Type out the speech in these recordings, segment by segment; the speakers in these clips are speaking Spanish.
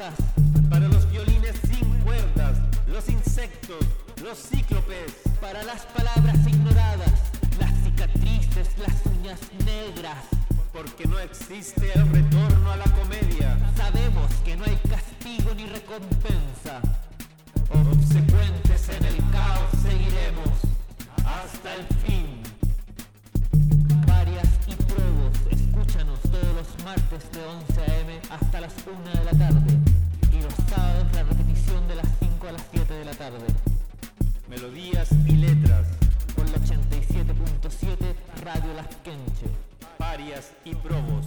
agujas, para los violines sin cuerdas, los insectos, los cíclopes, para las palabras ignoradas, las cicatrices, las uñas negras. Porque no existe el retorno a la comedia. Sabemos que no hay castigo ni recompensa. Obsecuentes en el caos seguiremos hasta el fin. Parias y probos, escúchanos todos los martes de 11 a.m. hasta las 1 de la tarde. Y los sábados la repetición de las 5 a las 7 de la tarde. Melodías y letras por la 87.7 Radio Las Quenche. Parias y probos.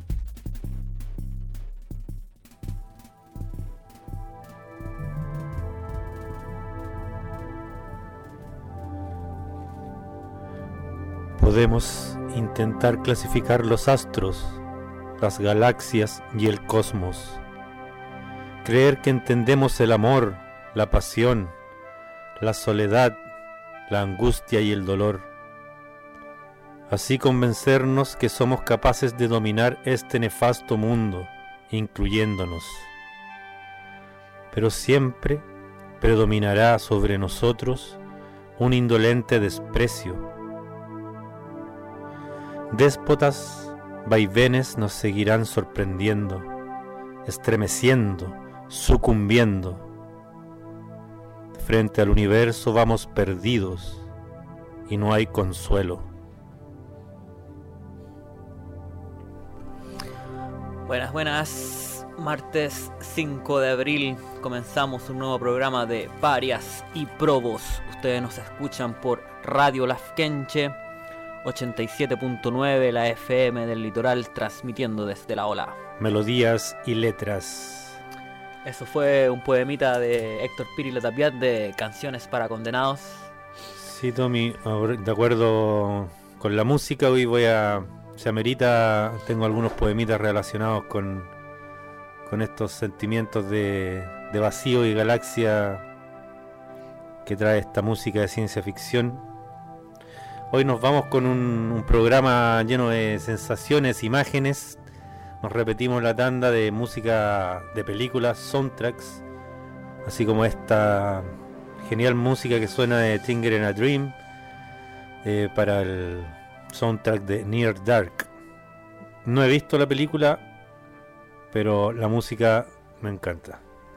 Podemos intentar clasificar los astros, las galaxias y el cosmos. Creer que entendemos el amor, la pasión, la soledad, la angustia y el dolor. Así convencernos que somos capaces de dominar este nefasto mundo, incluyéndonos. Pero siempre predominará sobre nosotros un indolente desprecio. Déspotas vaivenes nos seguirán sorprendiendo, estremeciendo, sucumbiendo. Frente al universo vamos perdidos y no hay consuelo. Buenas, buenas. Martes 5 de abril comenzamos un nuevo programa de Parias y Probos. Ustedes nos escuchan por Radio Las Quenche 87.9, la FM del litoral, transmitiendo desde la ola. Melodías y letras. Eso fue un poemita de Héctor Piri Latapiat de Canciones para Condenados. Sí, Tommy, de acuerdo con la música, hoy se amerita, tengo algunos poemitas relacionados con estos sentimientos de vacío y galaxia que trae esta música de ciencia ficción. Hoy nos vamos con un programa lleno de sensaciones, imágenes. Nos repetimos la tanda de música de películas, soundtracks, así como esta genial música que suena de Tinger in a Dream para el soundtrack de Near Dark. No he visto la película, pero la música me encanta.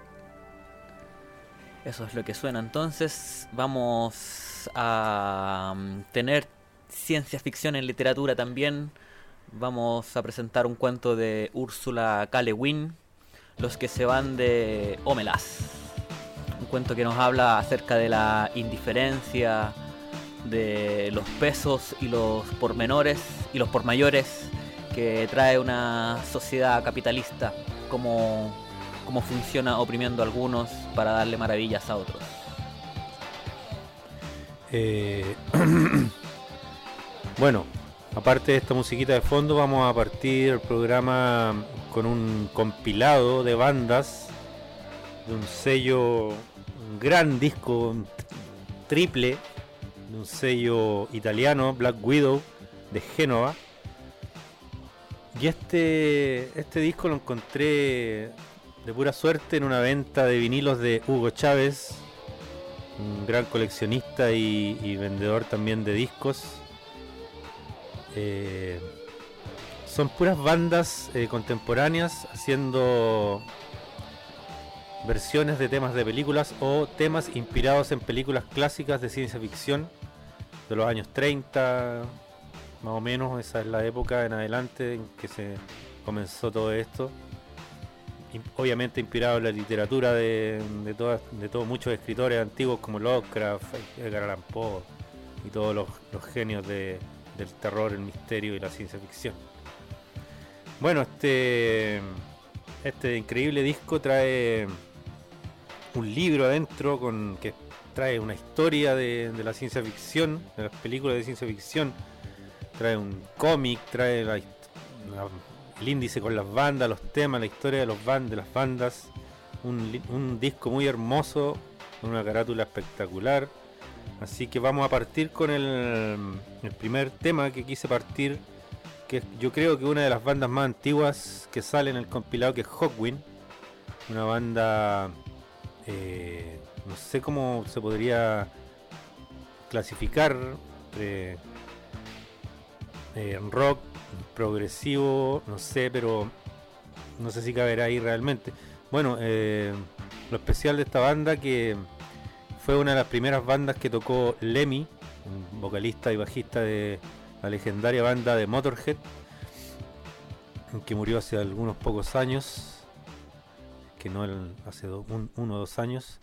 Eso es lo que suena. Entonces vamos a tener ciencia ficción en literatura también. Vamos a presentar un cuento de Úrsula K. Le Guin, Los que se van de Omelas. Un cuento que nos habla acerca de la indiferencia, de los pesos y los pormenores y los pormayores que trae una sociedad capitalista, cómo funciona oprimiendo a algunos para darle maravillas a otros. Bueno, aparte de esta musiquita de fondo, vamos a partir el programa con un compilado de bandas de un sello, un gran disco, un triple, de un sello italiano, Black Widow, de Génova. Y este disco lo encontré de pura suerte en una venta de vinilos de Hugo Chávez, un gran coleccionista y vendedor también de discos. Son puras bandas contemporáneas haciendo versiones de temas de películas o temas inspirados en películas clásicas de ciencia ficción de los años 30, más o menos. Esa es la época en adelante en que se comenzó todo esto. Obviamente inspirado en la literatura de todos muchos escritores antiguos como Lovecraft, Edgar Allan Poe y todos los genios del terror, el misterio y la ciencia ficción. Bueno, este increíble disco trae un libro adentro que trae una historia de la ciencia ficción, de las películas de ciencia ficción. Trae un cómic, trae el índice con las bandas, los temas, la historia de las bandas. Un disco muy hermoso, con una carátula espectacular. Así que vamos a partir con el primer tema que quise partir, que yo creo que una de las bandas más antiguas que sale en el compilado, que es Hawkwind. una banda, no sé cómo se podría clasificar, rock, progresivo, no sé, pero no sé si caberá ahí realmente. Bueno, lo especial de esta banda que fue una de las primeras bandas que tocó Lemmy, un vocalista y bajista de la legendaria banda de Motorhead, que murió hace algunos pocos años, que no hace 1 o 2 años.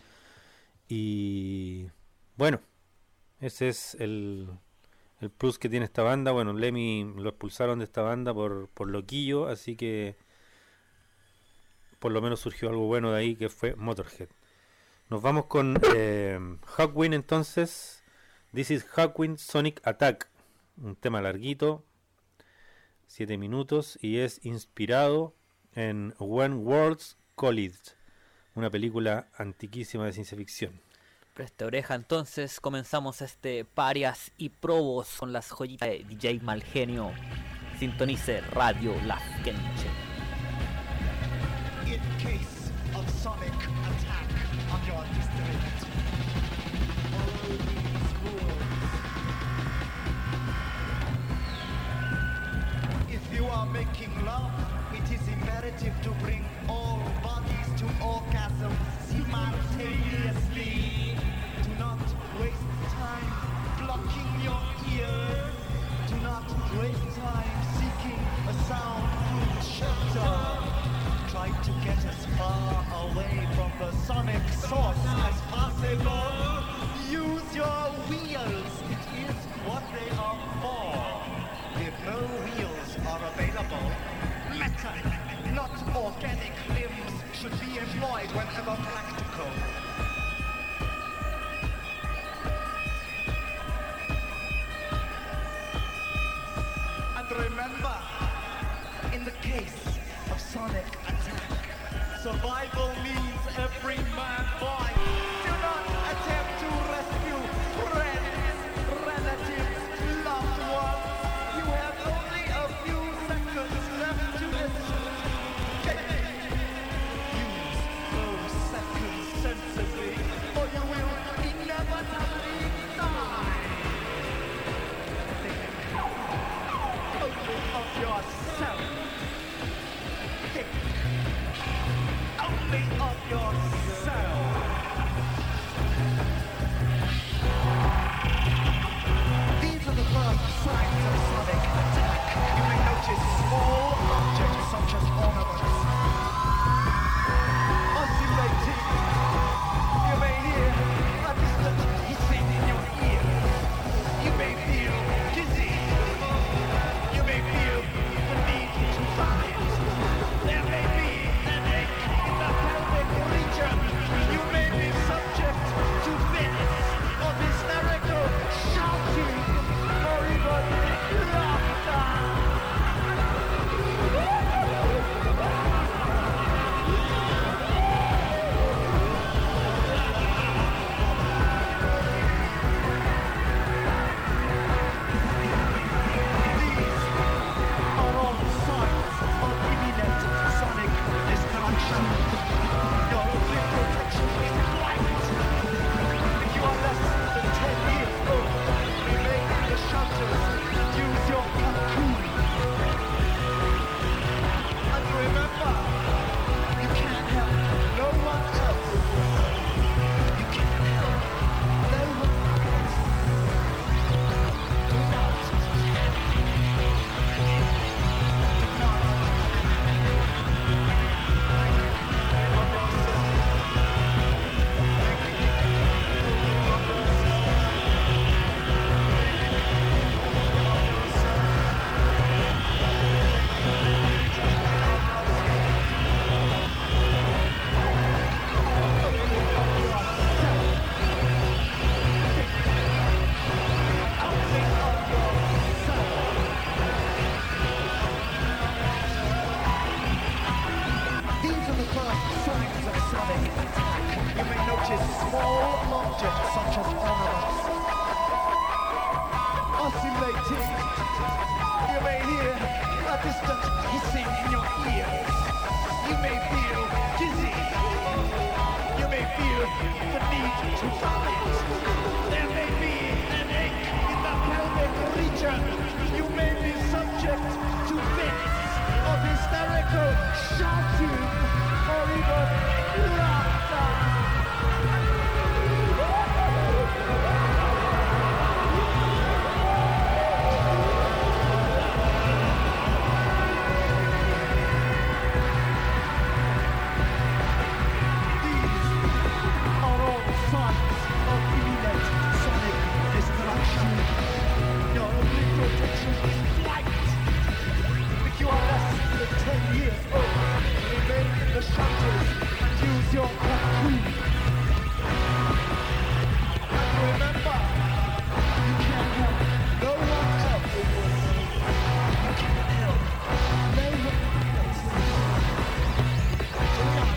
Y bueno, ese es el plus que tiene esta banda. Bueno, Lemmy lo expulsaron de esta banda por loquillo, así que por lo menos surgió algo bueno de ahí, que fue Motorhead. Nos vamos con Hawkwind entonces. This is Hawkwind Sonic Attack, un tema larguito, 7 minutos, y es inspirado en When Worlds Collide, una película antiquísima de ciencia ficción. Preste oreja, entonces comenzamos este Parias y Probos con las joyitas de DJ Malgenio. Sintonice Radio Lafkenche. In case of sonic attack on your district, follow these rules. If you are making love, it is imperative to bring all bodies to orgasm simultaneously. Do not waste time blocking your ears. Do not waste time seeking a soundproof shelter. Try to get as far away from the sonic source as possible. Use your wheels. It is what they are for. If no wheels are available, metal, not organic limbs should be employed whenever practical. And remember, in the case of sonic attack, survival means every man boy. Do not attempt to rescue friends, relatives, loved ones. You have only a few seconds left to escape. Use those seconds sensibly, or you will inevitably die. Think only of yourself. Think only of yourself. These are the first signs of sonic attack. You may notice small objects such as ornaments oscillating. You may hear a distant hissing in your ear. You may feel dizzy. You may feel the need no shouting or even laughter. Are all signs of imminent sonic destruction. Your only protection is flight. If you are less than 10 years old, remain in the shelters and use your cocoon. And remember, you can help no one else. You can help no one else. Do not.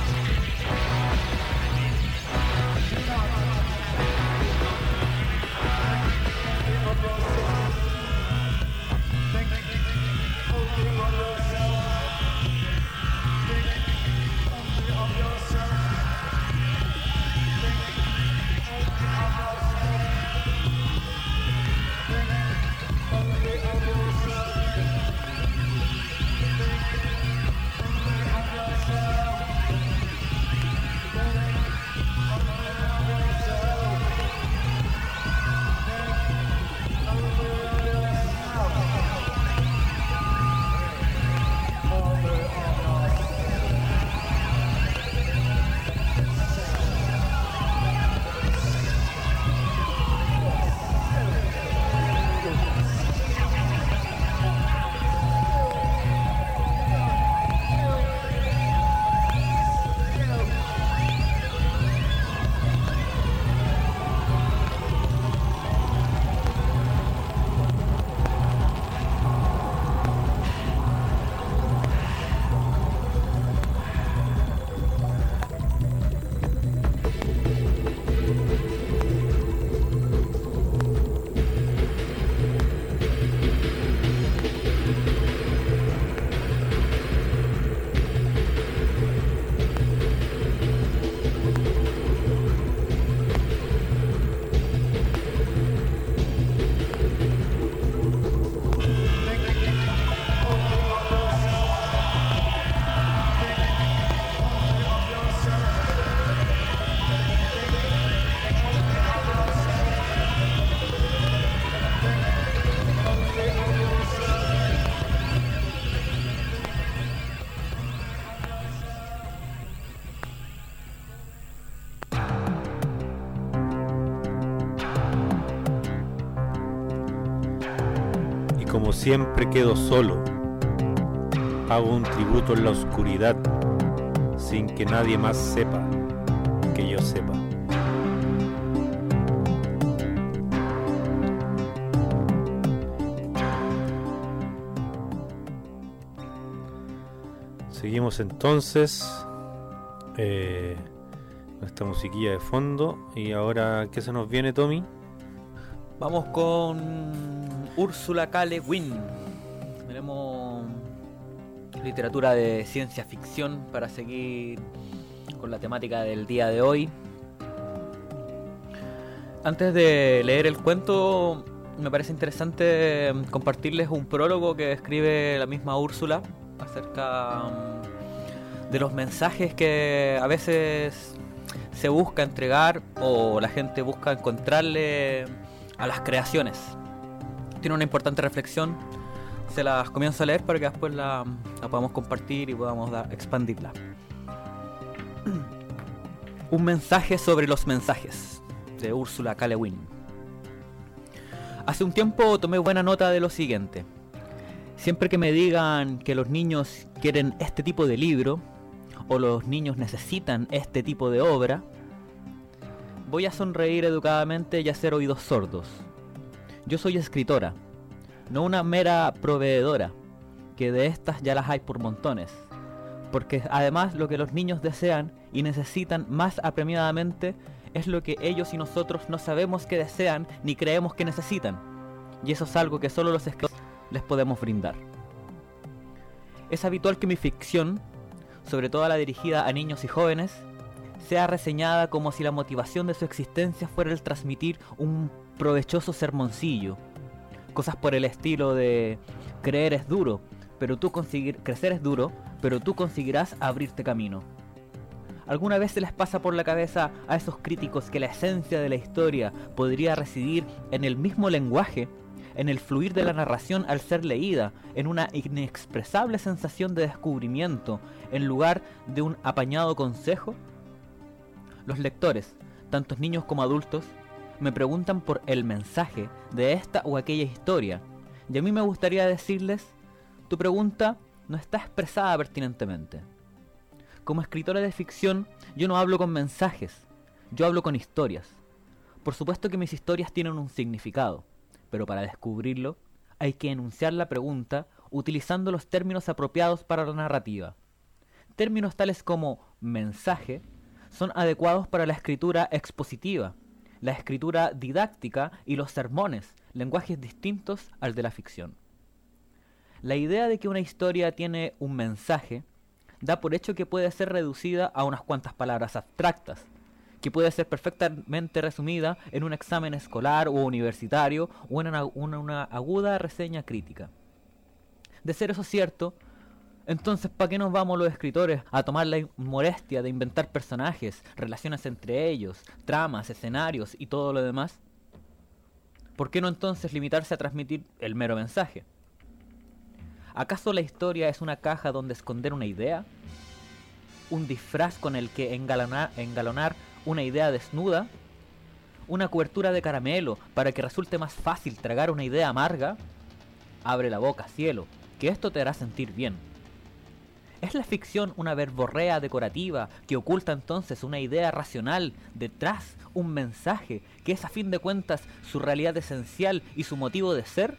Como siempre quedo solo, hago un tributo en la oscuridad, sin que nadie más sepa que yo sepa. Seguimos entonces nuestra musiquilla de fondo. Y ahora, ¿qué se nos viene, Tommy? Vamos con Ursula K. Le Guin. Tenemos literatura de ciencia ficción para seguir con la temática del día de hoy. Antes de leer el cuento, me parece interesante compartirles un prólogo que escribe la misma Úrsula acerca de los mensajes que a veces se busca entregar o la gente busca encontrarle a las creaciones. Tiene una importante reflexión, se las comienzo a leer para que después la podamos compartir y podamos expandirla. Un mensaje sobre los mensajes, de Ursula K. Le Guin. Hace un tiempo tomé buena nota de lo siguiente: siempre que me digan que los niños quieren este tipo de libro o los niños necesitan este tipo de obra, voy a sonreír educadamente y hacer oídos sordos. Yo soy escritora, no una mera proveedora, que de estas ya las hay por montones, porque además lo que los niños desean y necesitan más apremiadamente es lo que ellos y nosotros no sabemos que desean ni creemos que necesitan, y eso es algo que solo los escritores les podemos brindar. Es habitual que mi ficción, sobre todo la dirigida a niños y jóvenes, sea reseñada como si la motivación de su existencia fuera el transmitir un provechoso sermoncillo. Cosas por el estilo de: creer es duro, crecer es duro, pero tú conseguirás abrirte camino. ¿Alguna vez se les pasa por la cabeza a esos críticos que la esencia de la historia podría residir en el mismo lenguaje, en el fluir de la narración al ser leída, en una inexpresable sensación de descubrimiento, en lugar de un apañado consejo? Los lectores, tantos niños como adultos, me preguntan por el mensaje de esta o aquella historia, y a mí me gustaría decirles, tu pregunta no está expresada pertinentemente. Como escritora de ficción, yo no hablo con mensajes, yo hablo con historias. Por supuesto que mis historias tienen un significado, pero para descubrirlo hay que enunciar la pregunta utilizando los términos apropiados para la narrativa. Términos tales como mensaje son adecuados para la escritura expositiva, la escritura didáctica y los sermones, lenguajes distintos al de la ficción. La idea de que una historia tiene un mensaje da por hecho que puede ser reducida a unas cuantas palabras abstractas, que puede ser perfectamente resumida en un examen escolar o universitario o en una aguda reseña crítica. De ser eso cierto, entonces ¿para qué nos vamos los escritores a tomar la molestia de inventar personajes, relaciones entre ellos, tramas, escenarios y todo lo demás? ¿Por qué no entonces limitarse a transmitir el mero mensaje? ¿Acaso la historia es una caja donde esconder una idea? ¿Un disfraz con el que engalonar una idea desnuda? ¿Una cobertura de caramelo para que resulte más fácil tragar una idea amarga? Abre la boca, cielo, que esto te hará sentir bien. ¿Es la ficción una verborrea decorativa que oculta entonces una idea racional detrás, un mensaje que es a fin de cuentas su realidad esencial y su motivo de ser?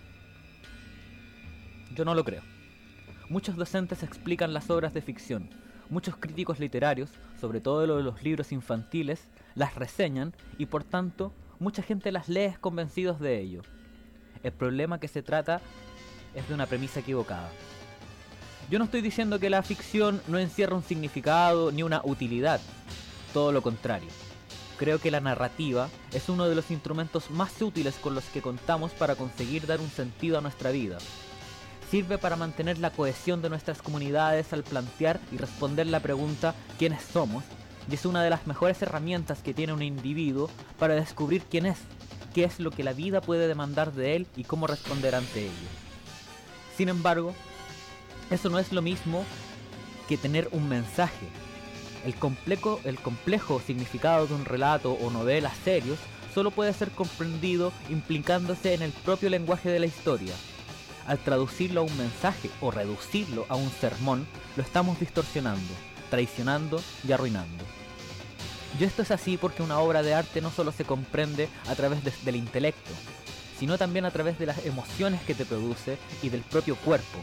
Yo no lo creo. Muchos docentes explican las obras de ficción, muchos críticos literarios, sobre todo lo de los libros infantiles, las reseñan y por tanto mucha gente las lee convencidos de ello. El problema que se trata es de una premisa equivocada. Yo no estoy diciendo que la ficción no encierra un significado ni una utilidad, todo lo contrario. Creo que la narrativa es uno de los instrumentos más útiles con los que contamos para conseguir dar un sentido a nuestra vida. Sirve para mantener la cohesión de nuestras comunidades al plantear y responder la pregunta ¿quiénes somos? Y es una de las mejores herramientas que tiene un individuo para descubrir quién es, qué es lo que la vida puede demandar de él y cómo responder ante ello. Sin embargo, eso no es lo mismo que tener un mensaje. El complejo significado de un relato o novela serios solo puede ser comprendido implicándose en el propio lenguaje de la historia. Al traducirlo a un mensaje o reducirlo a un sermón, lo estamos distorsionando, traicionando y arruinando. Y esto es así porque una obra de arte no solo se comprende a través del intelecto, sino también a través de las emociones que te produce y del propio cuerpo.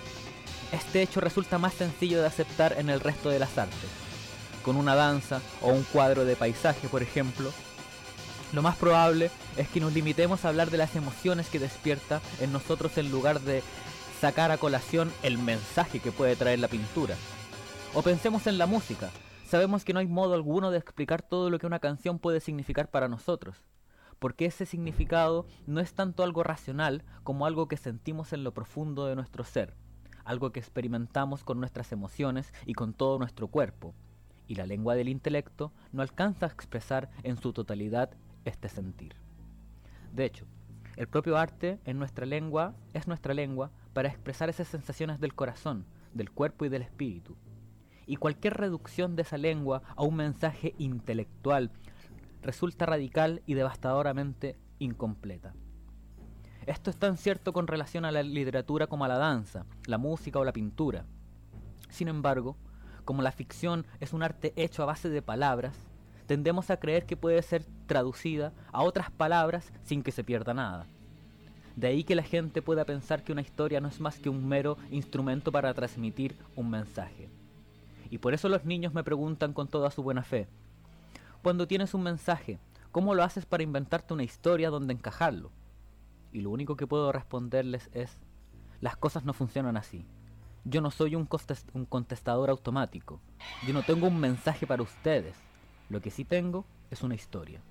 Este hecho resulta más sencillo de aceptar en el resto de las artes. Con una danza o un cuadro de paisaje, por ejemplo, lo más probable es que nos limitemos a hablar de las emociones que despierta en nosotros en lugar de sacar a colación el mensaje que puede traer la pintura. O pensemos en la música. Sabemos que no hay modo alguno de explicar todo lo que una canción puede significar para nosotros, porque ese significado no es tanto algo racional como algo que sentimos en lo profundo de nuestro ser, algo que experimentamos con nuestras emociones y con todo nuestro cuerpo, y la lengua del intelecto no alcanza a expresar en su totalidad este sentir. De hecho, el propio arte es nuestra lengua para expresar esas sensaciones del corazón, del cuerpo y del espíritu. Y cualquier reducción de esa lengua a un mensaje intelectual resulta radical y devastadoramente incompleta. Esto es tan cierto con relación a la literatura como a la danza, la música o la pintura. Sin embargo, como la ficción es un arte hecho a base de palabras, tendemos a creer que puede ser traducida a otras palabras sin que se pierda nada. De ahí que la gente pueda pensar que una historia no es más que un mero instrumento para transmitir un mensaje. Y por eso los niños me preguntan con toda su buena fe, cuando tienes un mensaje, ¿cómo lo haces para inventarte una historia donde encajarlo? Y lo único que puedo responderles es, las cosas no funcionan así. Yo no soy un contestador automático. Yo no tengo un mensaje para ustedes. Lo que sí tengo es una historia.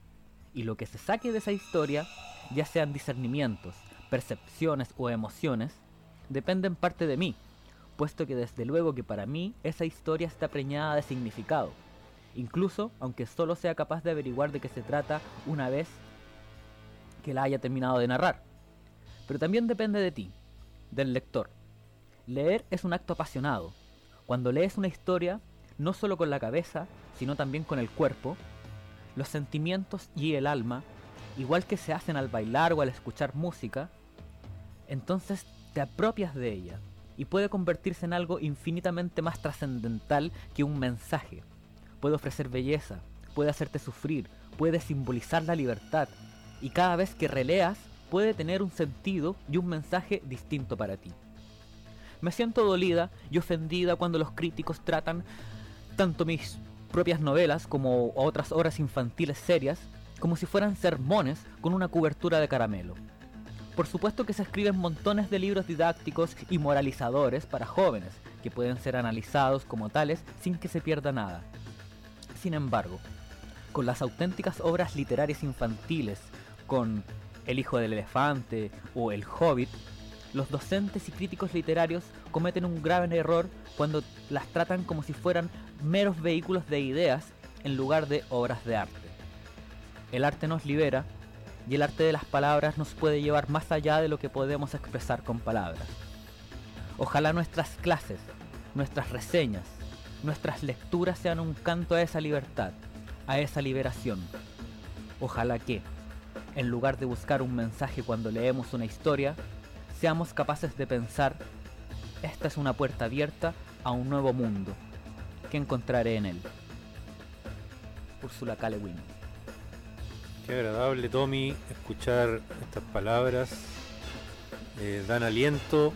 Y lo que se saque de esa historia, ya sean discernimientos, percepciones o emociones, depende en parte de mí, puesto que desde luego que para mí esa historia está preñada de significado, incluso aunque solo sea capaz de averiguar de qué se trata una vez que la haya terminado de narrar. Pero también depende de ti, del lector. Leer es un acto apasionado. Cuando lees una historia, no solo con la cabeza, sino también con el cuerpo, los sentimientos y el alma, igual que se hacen al bailar o al escuchar música, entonces te apropias de ella y puede convertirse en algo infinitamente más trascendental que un mensaje. Puede ofrecer belleza, puede hacerte sufrir, puede simbolizar la libertad, y cada vez que releas puede tener un sentido y un mensaje distinto para ti. Me siento dolida y ofendida cuando los críticos tratan tanto mis propias novelas como otras obras infantiles serias como si fueran sermones con una cobertura de caramelo. Por supuesto que se escriben montones de libros didácticos y moralizadores para jóvenes, que pueden ser analizados como tales sin que se pierda nada. Sin embargo, con las auténticas obras literarias infantiles, con El hijo del elefante o El Hobbit, los docentes y críticos literarios cometen un grave error cuando las tratan como si fueran meros vehículos de ideas en lugar de obras de arte. El arte nos libera, y el arte de las palabras nos puede llevar más allá de lo que podemos expresar con palabras. Ojalá nuestras clases, nuestras reseñas, nuestras lecturas sean un canto a esa libertad, a esa liberación. Ojalá que, en lugar de buscar un mensaje cuando leemos una historia, seamos capaces de pensar: esta es una puerta abierta a un nuevo mundo. ¿Qué encontraré en él? Ursula K. Le Guin. Qué agradable, Tommy, escuchar estas palabras. Dan aliento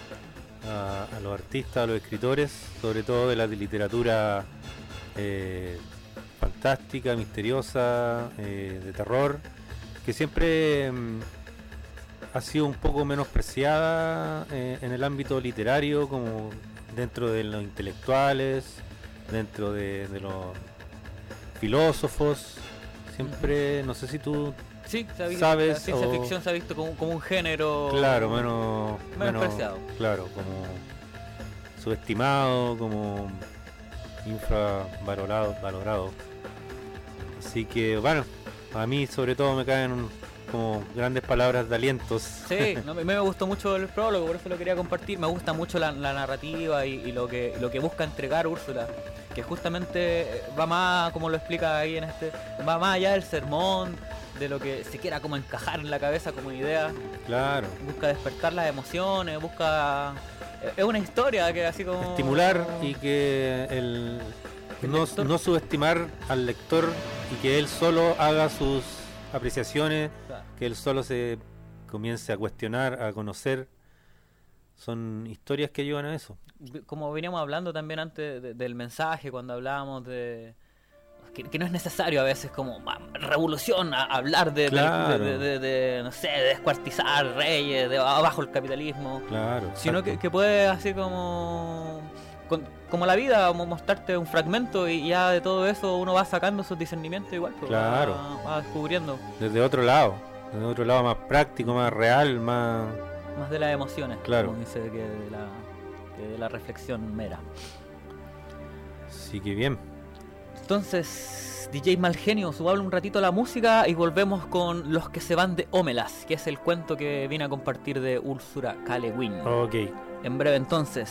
a los artistas, a los escritores, sobre todo de la literatura fantástica, misteriosa, de terror, que siempre ha sido un poco menospreciada en el ámbito literario, como dentro de los intelectuales, dentro de los filósofos. Siempre, no sé si tú Sí, sabes, la ciencia o- ficción se ha visto como un género claro, menos menospreciado. claro, como subestimado, como valorado. Así que bueno, a mí sobre todo me caen como grandes palabras de alientos. Sí, no, me gustó mucho el prólogo, por eso lo quería compartir. Me gusta mucho la narrativa y lo que busca entregar Úrsula, que justamente va más, como lo explica ahí en va más allá del sermón, de lo que se quiera como encajar en la cabeza como idea. Claro, Busca despertar las emociones, es una historia que así como estimular y que El no lector- subestimar al lector y que él solo haga sus apreciaciones, Claro. que él solo se comience a cuestionar, a conocer. Son historias que ayudan a eso. Como veníamos hablando también antes del mensaje, cuando hablábamos de que no es necesario a veces como revolución, hablar Claro. de, no sé, de descuartizar reyes, de abajo el capitalismo, Claro, sino exacto. que puede así como la vida, mostrarte un fragmento y ya de todo eso uno va sacando sus discernimientos igual, pues, Claro. va descubriendo desde otro lado más práctico, más real, más... más de las emociones, Claro. como dice, que de la reflexión mera. Sí, que bien. Entonces, DJ Malgenio, subable un ratito la música y volvemos con Los que se van de Ómelas, que es el cuento que vine a compartir de Úrsula K. Le Guin. Ok. En breve entonces.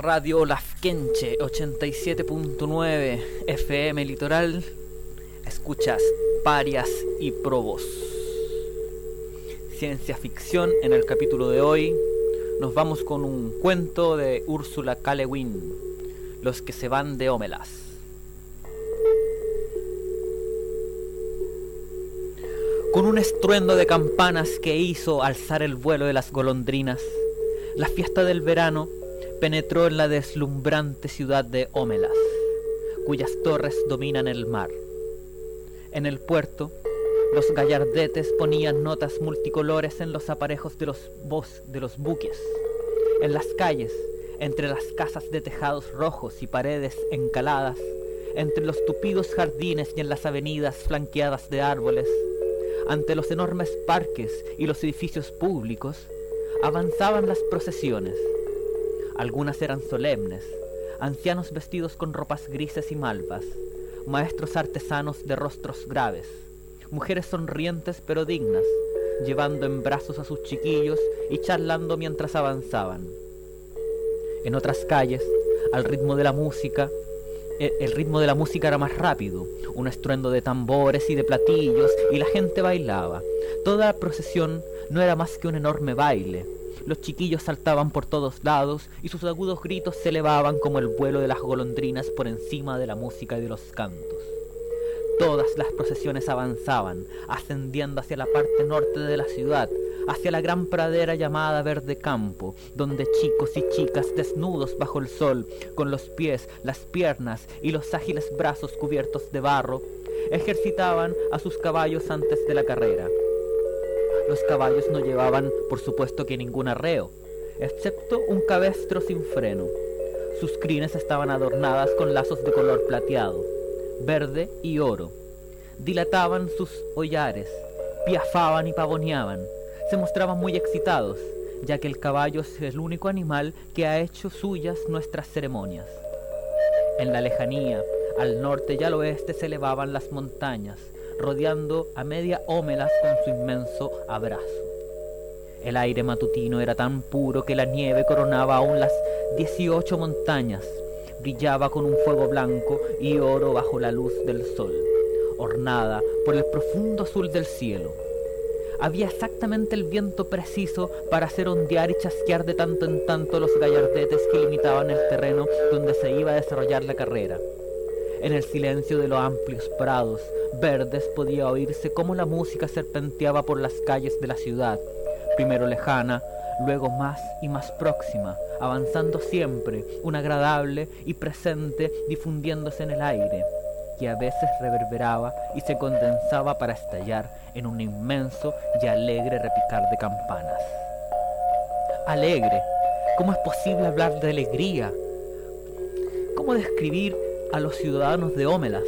Radio Lafkenche 87.9 FM Litoral. Escuchas Parias y Probos. Ciencia ficción. En el capítulo de hoy nos vamos con un cuento de Úrsula K. Le Guin, Los que se van de Ómelas. Con un estruendo de campanas que hizo alzar el vuelo de las golondrinas, la fiesta del verano penetró en la deslumbrante ciudad de Ómelas, cuyas torres dominan el mar. En el puerto, los gallardetes ponían notas multicolores en los aparejos de los buques. En las calles, entre las casas de tejados rojos y paredes encaladas, entre los tupidos jardines y en las avenidas flanqueadas de árboles, ante los enormes parques y los edificios públicos, avanzaban las procesiones. Algunas eran solemnes, ancianos vestidos con ropas grises y malvas, maestros artesanos de rostros graves, mujeres sonrientes pero dignas, llevando en brazos a sus chiquillos y charlando mientras avanzaban. En otras calles, al ritmo de la música, el ritmo de la música era más rápido, un estruendo de tambores y de platillos, y la gente bailaba. Toda la procesión no era más que un enorme baile. Los chiquillos saltaban por todos lados y sus agudos gritos se elevaban como el vuelo de las golondrinas por encima de la música y de los cantos. Todas las procesiones avanzaban, ascendiendo hacia la parte norte de la ciudad, hacia la gran pradera llamada Verde Campo, donde chicos y chicas desnudos bajo el sol, con los pies, las piernas y los ágiles brazos cubiertos de barro, ejercitaban a sus caballos antes de la carrera. Los caballos no llevaban, por supuesto, que ningún arreo, excepto un cabestro sin freno. Sus crines estaban adornadas con lazos de color plateado, verde y oro. Dilataban sus hollares, piafaban y pavoneaban. Se mostraban muy excitados, ya que el caballo es el único animal que ha hecho suyas nuestras ceremonias. En la lejanía, al norte y al oeste se elevaban las montañas, rodeando a media Ómelas con su inmenso abrazo. El aire matutino era tan puro que la nieve coronaba aún las 18 montañas, brillaba con un fuego blanco y oro bajo la luz del sol, ornada por el profundo azul del cielo. Había exactamente el viento preciso para hacer ondear y chasquear de tanto en tanto los gallardetes que limitaban el terreno donde se iba a desarrollar la carrera. En el silencio de los amplios prados verdes podía oírse cómo la música serpenteaba por las calles de la ciudad, primero lejana, luego más y más próxima, avanzando siempre, un agradable y presente difundiéndose en el aire, que a veces reverberaba y se condensaba para estallar en un inmenso y alegre repicar de campanas. Alegre. ¿Cómo es posible hablar de alegría? ¿Cómo describir a los ciudadanos de Ómelas?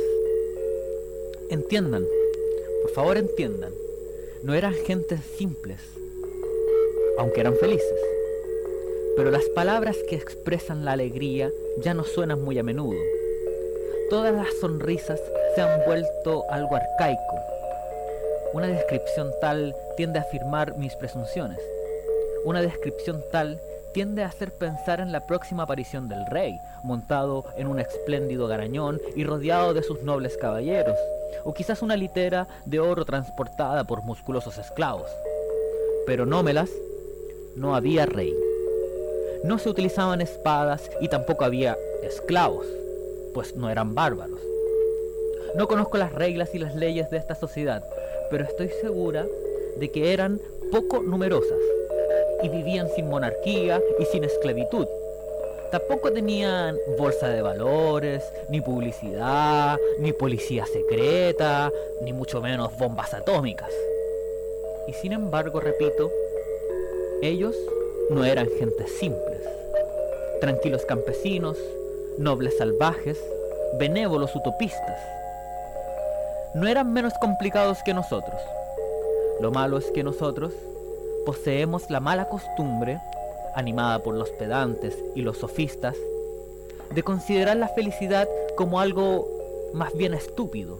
Entiendan, por favor entiendan, no eran gentes simples, aunque eran felices. Pero las palabras que expresan la alegría ya no suenan muy a menudo. Todas las sonrisas se han vuelto algo arcaico. Una descripción tal tiende a afirmar mis presunciones. Una descripción tal tiende a hacer pensar en la próxima aparición del rey, montado en un espléndido garañón y rodeado de sus nobles caballeros, o quizás una litera de oro transportada por musculosos esclavos. Pero en Ómelas no había rey. No se utilizaban espadas y tampoco había esclavos, pues no eran bárbaros. No conozco las reglas y las leyes de esta sociedad, pero estoy segura de que eran poco numerosas y vivían sin monarquía y sin esclavitud. Tampoco tenían bolsa de valores, ni publicidad, ni policía secreta, ni mucho menos bombas atómicas. Y sin embargo, repito, ellos no eran gentes simples. Tranquilos campesinos, nobles salvajes, benévolos utopistas. No eran menos complicados que nosotros. Lo malo es que nosotros poseemos la mala costumbre, animada por los pedantes y los sofistas, de considerar la felicidad como algo más bien estúpido.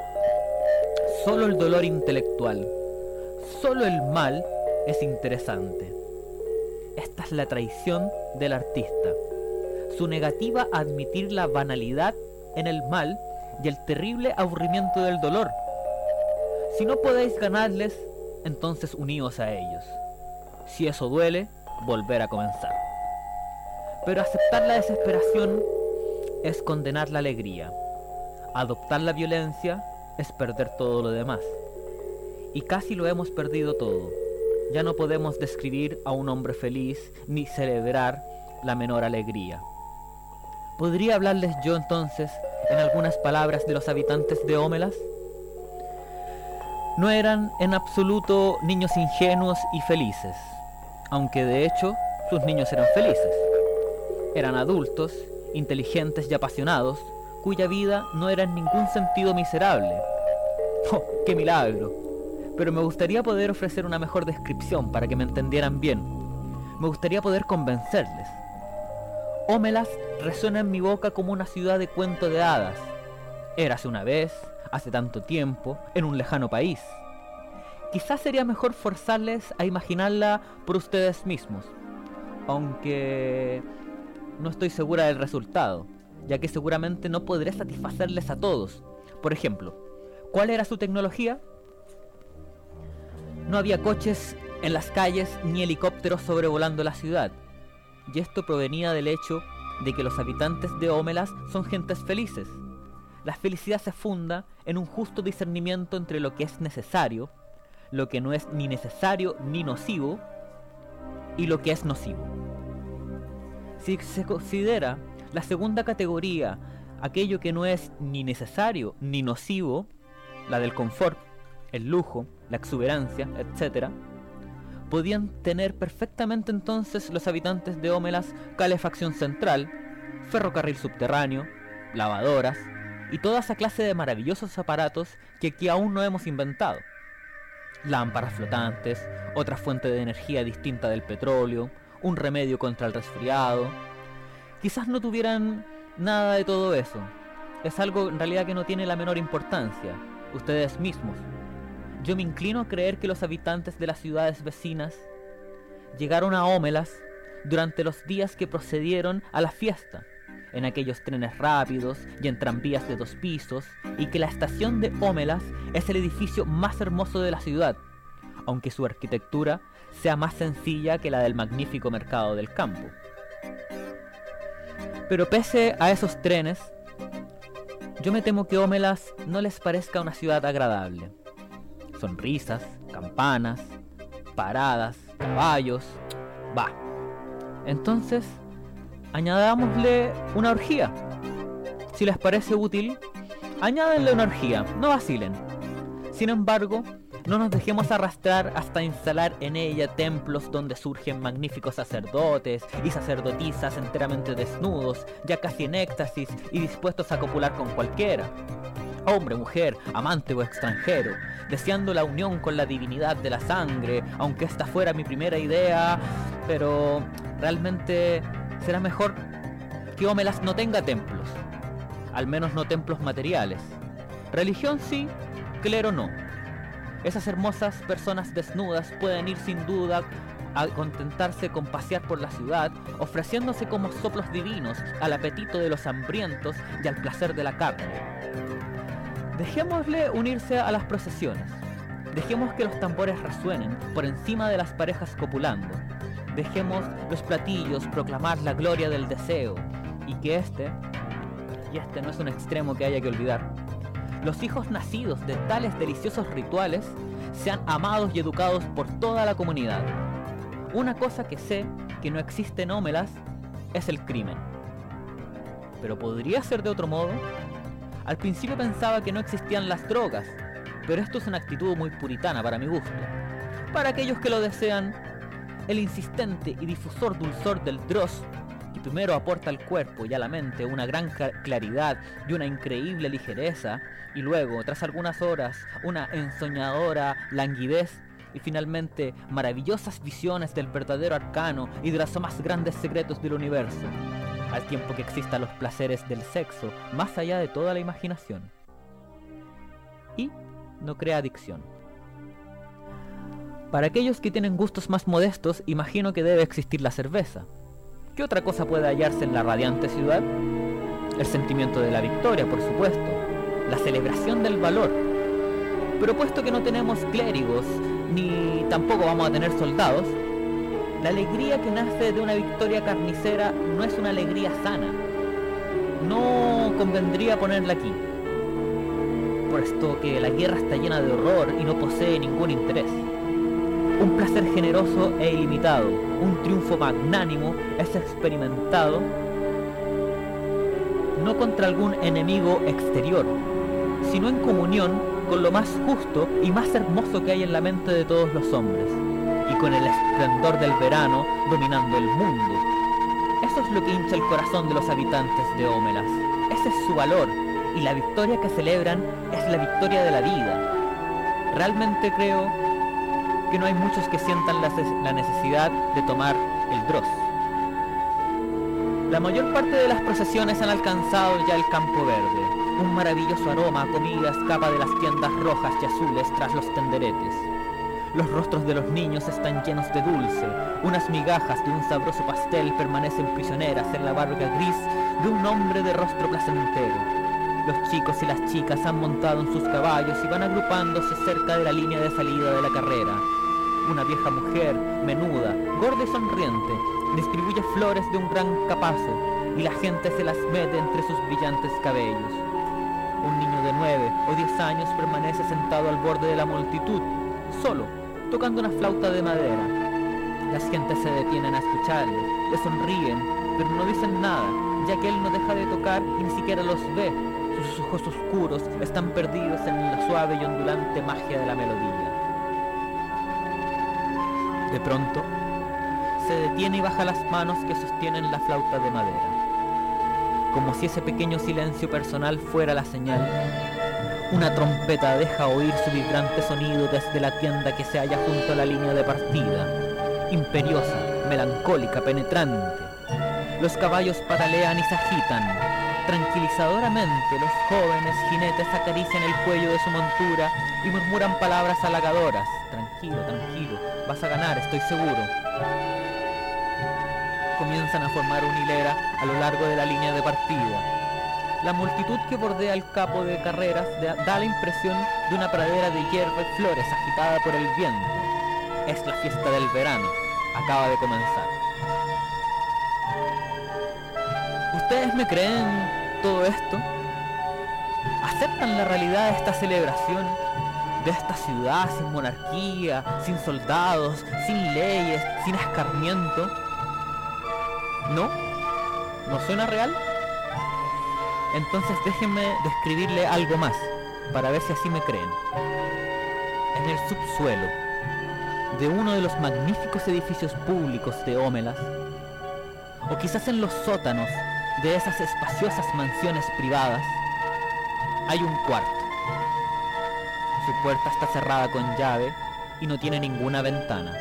Solo el dolor intelectual, solo el mal es interesante. Esta es la traición del artista. su negativa a admitir la banalidad en el mal y el terrible aburrimiento del dolor. Si no podéis ganarles, entonces uníos a ellos. Si eso duele, volver a comenzar. Pero aceptar la desesperación es condenar la alegría. Adoptar la violencia es perder todo lo demás. Y casi lo hemos perdido todo. Ya no podemos describir a un hombre feliz ni celebrar la menor alegría. ¿Podría hablarles yo entonces en algunas palabras de los habitantes de Ómelas? No eran en absoluto niños ingenuos y felices, aunque de hecho sus niños eran felices. Eran adultos, inteligentes y apasionados, cuya vida no era en ningún sentido miserable. ¡Oh, qué milagro! Pero me gustaría poder ofrecer una mejor descripción para que me entendieran bien. Me gustaría poder convencerles. Ómelas resuena en mi boca como una ciudad de cuento de hadas. Érase una vez, hace tanto tiempo, en un lejano país. Quizás sería mejor forzarles a imaginarla por ustedes mismos, aunque no estoy segura del resultado, ya que seguramente no podré satisfacerles a todos. Por ejemplo, ¿cuál era su tecnología? No había coches en las calles ni helicópteros sobrevolando la ciudad, y esto provenía del hecho de que los habitantes de Ómelas son gentes felices. La felicidad se funda en un justo discernimiento entre lo que es necesario, lo que no es ni necesario ni nocivo, y lo que es nocivo. Si se considera la segunda categoría, aquello que no es ni necesario ni nocivo, la del confort, el lujo, la exuberancia, etc., podían tener perfectamente entonces los habitantes de Ómelas calefacción central, ferrocarril subterráneo, lavadoras y toda esa clase de maravillosos aparatos que aquí aún no hemos inventado. Lámparas flotantes, otra fuente de energía distinta del petróleo, un remedio contra el resfriado. Quizás no tuvieran nada de todo eso. Es algo en realidad que no tiene la menor importancia. Ustedes mismos. Yo me inclino a creer que los habitantes de las ciudades vecinas llegaron a Ómelas durante los días que procedieron a la fiesta, en aquellos trenes rápidos y en tranvías de 2 pisos, y que la estación de Ómelas es el edificio más hermoso de la ciudad, aunque su arquitectura sea más sencilla que la del magnífico mercado del campo. Pero pese a esos trenes, yo me temo que Ómelas no les parezca una ciudad agradable. Sonrisas, campanas, paradas, caballos... Bah. Entonces, añadámosle una orgía. Si les parece útil, añádenle una orgía, no vacilen. Sin embargo, no nos dejemos arrastrar hasta instalar en ella templos donde surgen magníficos sacerdotes y sacerdotisas enteramente desnudos, ya casi en éxtasis y dispuestos a copular con cualquiera. Hombre, mujer, amante o extranjero, deseando la unión con la divinidad de la sangre, aunque esta fuera mi primera idea, pero realmente será mejor que Ómelas no tenga templos, al menos no templos materiales. Religión sí, clero no. Esas hermosas personas desnudas pueden ir sin duda a contentarse con pasear por la ciudad, ofreciéndose como soplos divinos al apetito de los hambrientos y al placer de la carne. Dejémosle unirse a las procesiones. Dejemos que los tambores resuenen por encima de las parejas copulando. Dejemos los platillos proclamar la gloria del deseo. Y que este no es un extremo que haya que olvidar, los hijos nacidos de tales deliciosos rituales sean amados y educados por toda la comunidad. Una cosa que sé que no existe en Ómelas es el crimen. ¿Pero podría ser de otro modo? Al principio pensaba que no existían las drogas, pero esto es una actitud muy puritana para mi gusto. Para aquellos que lo desean, el insistente y difusor dulzor del dross, que primero aporta al cuerpo y a la mente una gran claridad y una increíble ligereza, y luego, tras algunas horas, una ensoñadora languidez, y finalmente maravillosas visiones del verdadero arcano y de los más grandes secretos del universo, al tiempo que existan los placeres del sexo más allá de toda la imaginación. Y no crea adicción. Para aquellos que tienen gustos más modestos, imagino que debe existir la cerveza, ¿Qué otra cosa puede hallarse en la radiante ciudad? El sentimiento de la victoria, por supuesto, la celebración del valor. Pero puesto que no tenemos clérigos, ni tampoco vamos a tener soldados, la alegría que nace de una victoria carnicera no es una alegría sana. No convendría ponerla aquí, puesto que la guerra está llena de horror y no posee ningún interés. Un placer generoso e ilimitado, un triunfo magnánimo es experimentado no contra algún enemigo exterior, sino en comunión con lo más justo y más hermoso que hay en la mente de todos los hombres, y con el esplendor del verano dominando el mundo. Eso es lo que hincha el corazón de los habitantes de Ómelas. Ese es su valor, y la victoria que celebran es la victoria de la vida. Realmente creo que no hay muchos que sientan la necesidad de tomar el Dross. La mayor parte de las procesiones han alcanzado ya el campo verde. Un maravilloso aroma a comida escapa de las tiendas rojas y azules tras los tenderetes. Los rostros de los niños están llenos de dulce. Unas migajas de un sabroso pastel permanecen prisioneras en la barba gris de un hombre de rostro placentero. Los chicos y las chicas han montado en sus caballos y van agrupándose cerca de la línea de salida de la carrera. Una vieja mujer, menuda, gorda y sonriente, distribuye flores de un gran capazo y la gente se las mete entre sus brillantes cabellos. Un niño de 9 o 10 años permanece sentado al borde de la multitud, solo, tocando una flauta de madera. Las gentes se detienen a escucharle, le sonríen, pero no dicen nada, ya que él no deja de tocar y ni siquiera los ve. Sus ojos oscuros están perdidos en la suave y ondulante magia de la melodía. De pronto, se detiene y baja las manos que sostienen la flauta de madera. Como si ese pequeño silencio personal fuera la señal, una trompeta deja oír su vibrante sonido desde la tienda que se halla junto a la línea de partida. Imperiosa, melancólica, penetrante. Los caballos patalean y se agitan. Tranquilizadoramente, los jóvenes jinetes acarician el cuello de su montura y murmuran palabras halagadoras. Tranquilo, tranquilo, vas a ganar, estoy seguro. Comienzan a formar una hilera a lo largo de la línea de partida. La multitud que bordea el campo de carreras da la impresión de una pradera de hierba y flores agitada por el viento. Es la fiesta del verano, acaba de comenzar. ¿Ustedes me creen todo esto? ¿Aceptan la realidad de esta celebración? De esta ciudad sin monarquía, sin soldados, sin leyes, sin escarmiento. ¿No? ¿No suena real? Entonces déjenme describirle algo más, para ver si así me creen. En el subsuelo de uno de los magníficos edificios públicos de Ómelas, o quizás en los sótanos de esas espaciosas mansiones privadas, hay un cuarto. Su puerta está cerrada con llave y no tiene ninguna ventana.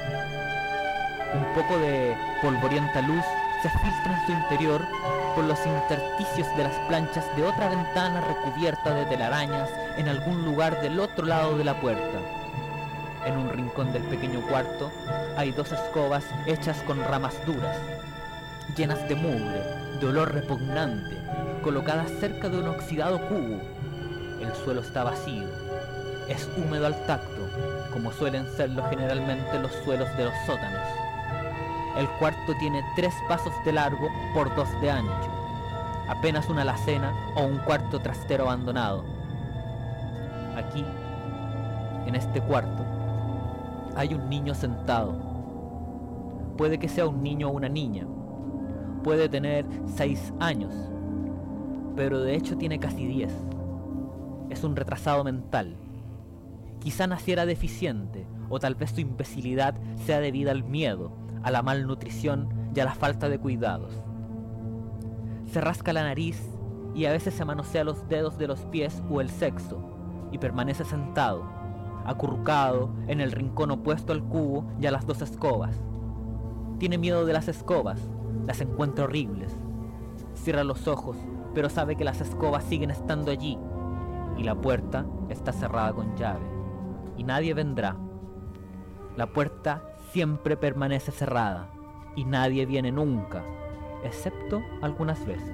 Un poco de polvorienta luz se filtra en su interior por los intersticios de las planchas de otra ventana recubierta de telarañas en algún lugar del otro lado de la puerta. En un rincón del pequeño cuarto hay 2 escobas hechas con ramas duras, llenas de mugre, de olor repugnante, colocadas cerca de un oxidado cubo. El suelo está vacío, es húmedo al tacto, como suelen serlo generalmente los suelos de los sótanos. El cuarto tiene 3 pasos de largo por 2 de ancho, apenas una alacena o un cuarto trastero abandonado. Aquí, en este cuarto, hay un niño sentado. Puede que sea un niño o una niña. Puede tener 6 años, pero de hecho tiene casi 10. Es un retrasado mental. Quizá naciera deficiente, o tal vez su imbecilidad sea debida al miedo, a la malnutrición y a la falta de cuidados. Se rasca la nariz y a veces se manosea los dedos de los pies o el sexo, y permanece sentado, acurrucado en el rincón opuesto al cubo y a las 2 escobas. Tiene miedo de las escobas, las encuentra horribles. Cierra los ojos, pero sabe que las escobas siguen estando allí, y la puerta está cerrada con llave, y nadie vendrá. La puerta siempre permanece cerrada, y nadie viene nunca. excepto algunas veces.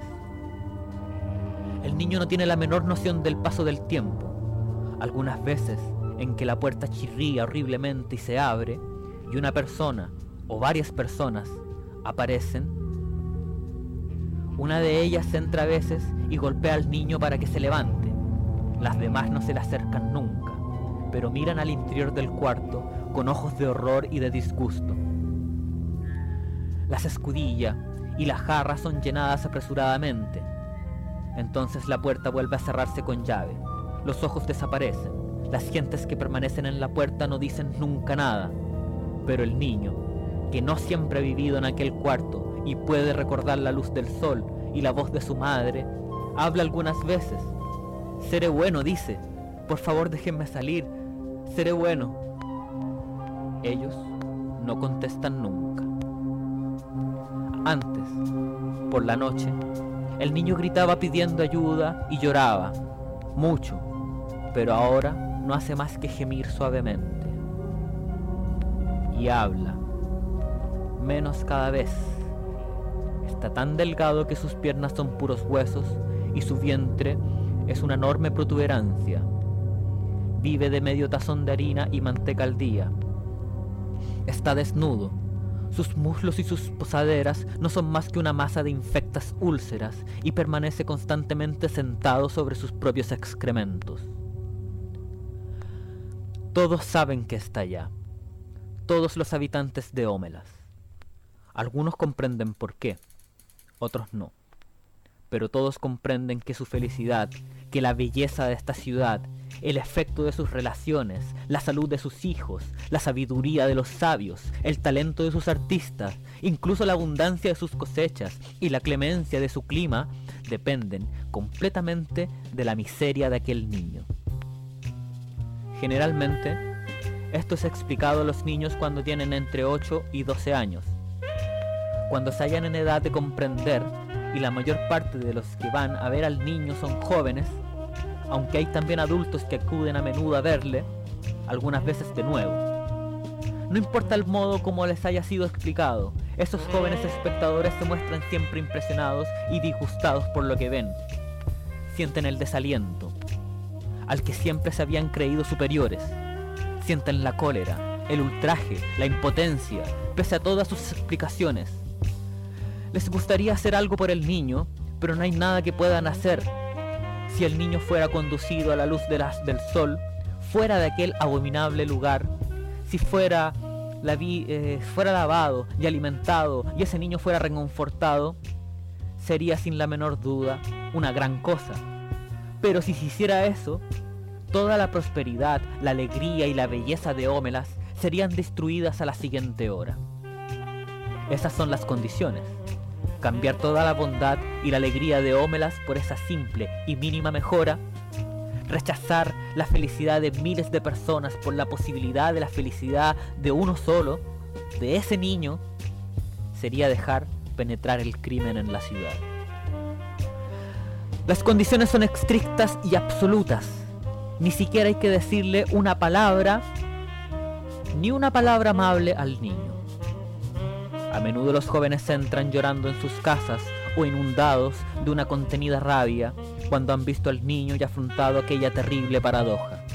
El niño no tiene la menor noción del paso del tiempo. Algunas veces en que la puerta chirría horriblemente y se abre, y una persona o varias personas aparecen. Una de ellas entra a veces y golpea al niño para que se levante. Las demás no se le acercan nunca, pero miran al interior del cuarto con ojos de horror y de disgusto. Las escudilla y las jarras son llenadas apresuradamente. Entonces la puerta vuelve a cerrarse con llave. Los ojos desaparecen. Las gentes que permanecen en la puerta no dicen nunca nada. Pero el niño, que no siempre ha vivido en aquel cuarto y puede recordar la luz del sol y la voz de su madre, habla algunas veces. Seré bueno, dice. Por favor, déjenme salir. Seré bueno. Ellos no contestan nunca. Antes, por la noche, el niño gritaba pidiendo ayuda y lloraba, mucho, pero ahora no hace más que gemir suavemente. Y habla, menos cada vez. Está tan delgado que sus piernas son puros huesos y su vientre es una enorme protuberancia. Vive de medio tazón de harina y manteca al día. Está desnudo. Sus muslos y sus posaderas no son más que una masa de infectas úlceras y permanece constantemente sentado sobre sus propios excrementos. Todos saben que está allá. Todos los habitantes de Ómelas. Algunos comprenden por qué, otros no. Pero todos comprenden que su felicidad, que la belleza de esta ciudad, el efecto de sus relaciones, la salud de sus hijos, la sabiduría de los sabios, el talento de sus artistas, incluso la abundancia de sus cosechas y la clemencia de su clima, dependen completamente de la miseria de aquel niño. Generalmente, esto es explicado a los niños cuando tienen entre 8 y 12 años. Cuando se hallan en edad de comprender, y la mayor parte de los que van a ver al niño son jóvenes, aunque hay también adultos que acuden a menudo a verle, algunas veces de nuevo. No importa el modo como les haya sido explicado, esos jóvenes espectadores se muestran siempre impresionados y disgustados por lo que ven. Sienten el desaliento, al que siempre se habían creído superiores. Sienten la cólera, el ultraje, la impotencia, pese a todas sus explicaciones. Les gustaría hacer algo por el niño, pero no hay nada que puedan hacer. Si el niño fuera conducido a la luz del sol, fuera de aquel abominable lugar, si fuera lavado y alimentado y ese niño fuera reconfortado, sería sin la menor duda una gran cosa. Pero si se hiciera eso, toda la prosperidad, la alegría y la belleza de Ómelas serían destruidas a la siguiente hora. Esas son las condiciones. Cambiar toda la bondad y la alegría de Ómelas por esa simple y mínima mejora, rechazar la felicidad de miles de personas por la posibilidad de la felicidad de uno solo, de ese niño, sería dejar penetrar el crimen en la ciudad. Las condiciones son estrictas y absolutas. Ni siquiera hay que decirle una palabra, ni una palabra amable al niño. A menudo los jóvenes entran llorando en sus casas o inundados de una contenida rabia cuando han visto al niño y afrontado aquella terrible paradoja.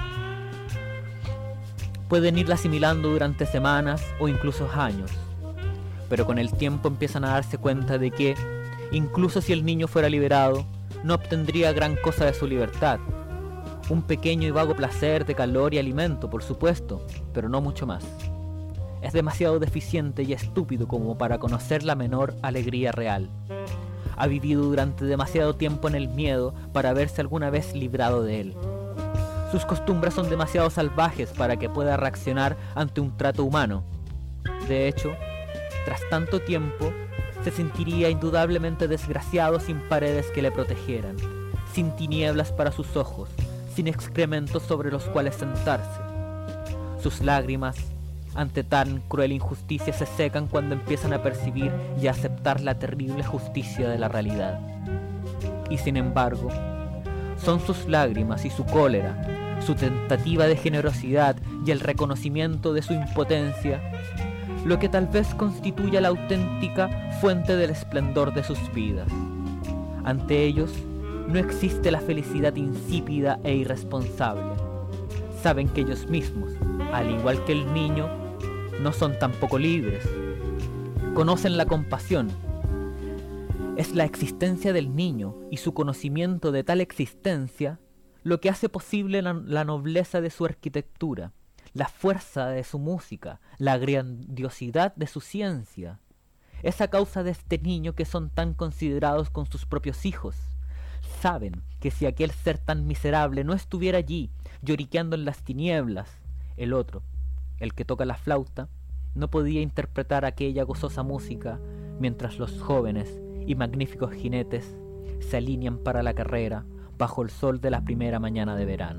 Pueden irla asimilando durante semanas o incluso años, pero con el tiempo empiezan a darse cuenta de que, incluso si el niño fuera liberado, no obtendría gran cosa de su libertad. Un pequeño y vago placer de calor y alimento, por supuesto, pero no mucho más. Es demasiado deficiente y estúpido como para conocer la menor alegría real. Ha vivido durante demasiado tiempo en el miedo para verse alguna vez librado de él. Sus costumbres son demasiado salvajes para que pueda reaccionar ante un trato humano. De hecho, tras tanto tiempo, se sentiría indudablemente desgraciado sin paredes que le protegieran, sin tinieblas para sus ojos, sin excrementos sobre los cuales sentarse. Sus lágrimas, ante tan cruel injusticia, se secan cuando empiezan a percibir y a aceptar la terrible justicia de la realidad. Y sin embargo, son sus lágrimas y su cólera, su tentativa de generosidad y el reconocimiento de su impotencia, lo que tal vez constituya la auténtica fuente del esplendor de sus vidas. Ante ellos no existe la felicidad insípida e irresponsable. Saben que ellos mismos, al igual que el niño, no son tampoco libres. Conocen la compasión. Es la existencia del niño y su conocimiento de tal existencia lo que hace posible la nobleza de su arquitectura, la fuerza de su música, la grandiosidad de su ciencia. Es a causa de este niño que son tan considerados con sus propios hijos. Saben que si aquel ser tan miserable no estuviera allí, lloriqueando en las tinieblas, el otro, el que toca la flauta, no podía interpretar aquella gozosa música mientras los jóvenes y magníficos jinetes se alinean para la carrera bajo el sol de la primera mañana de verano.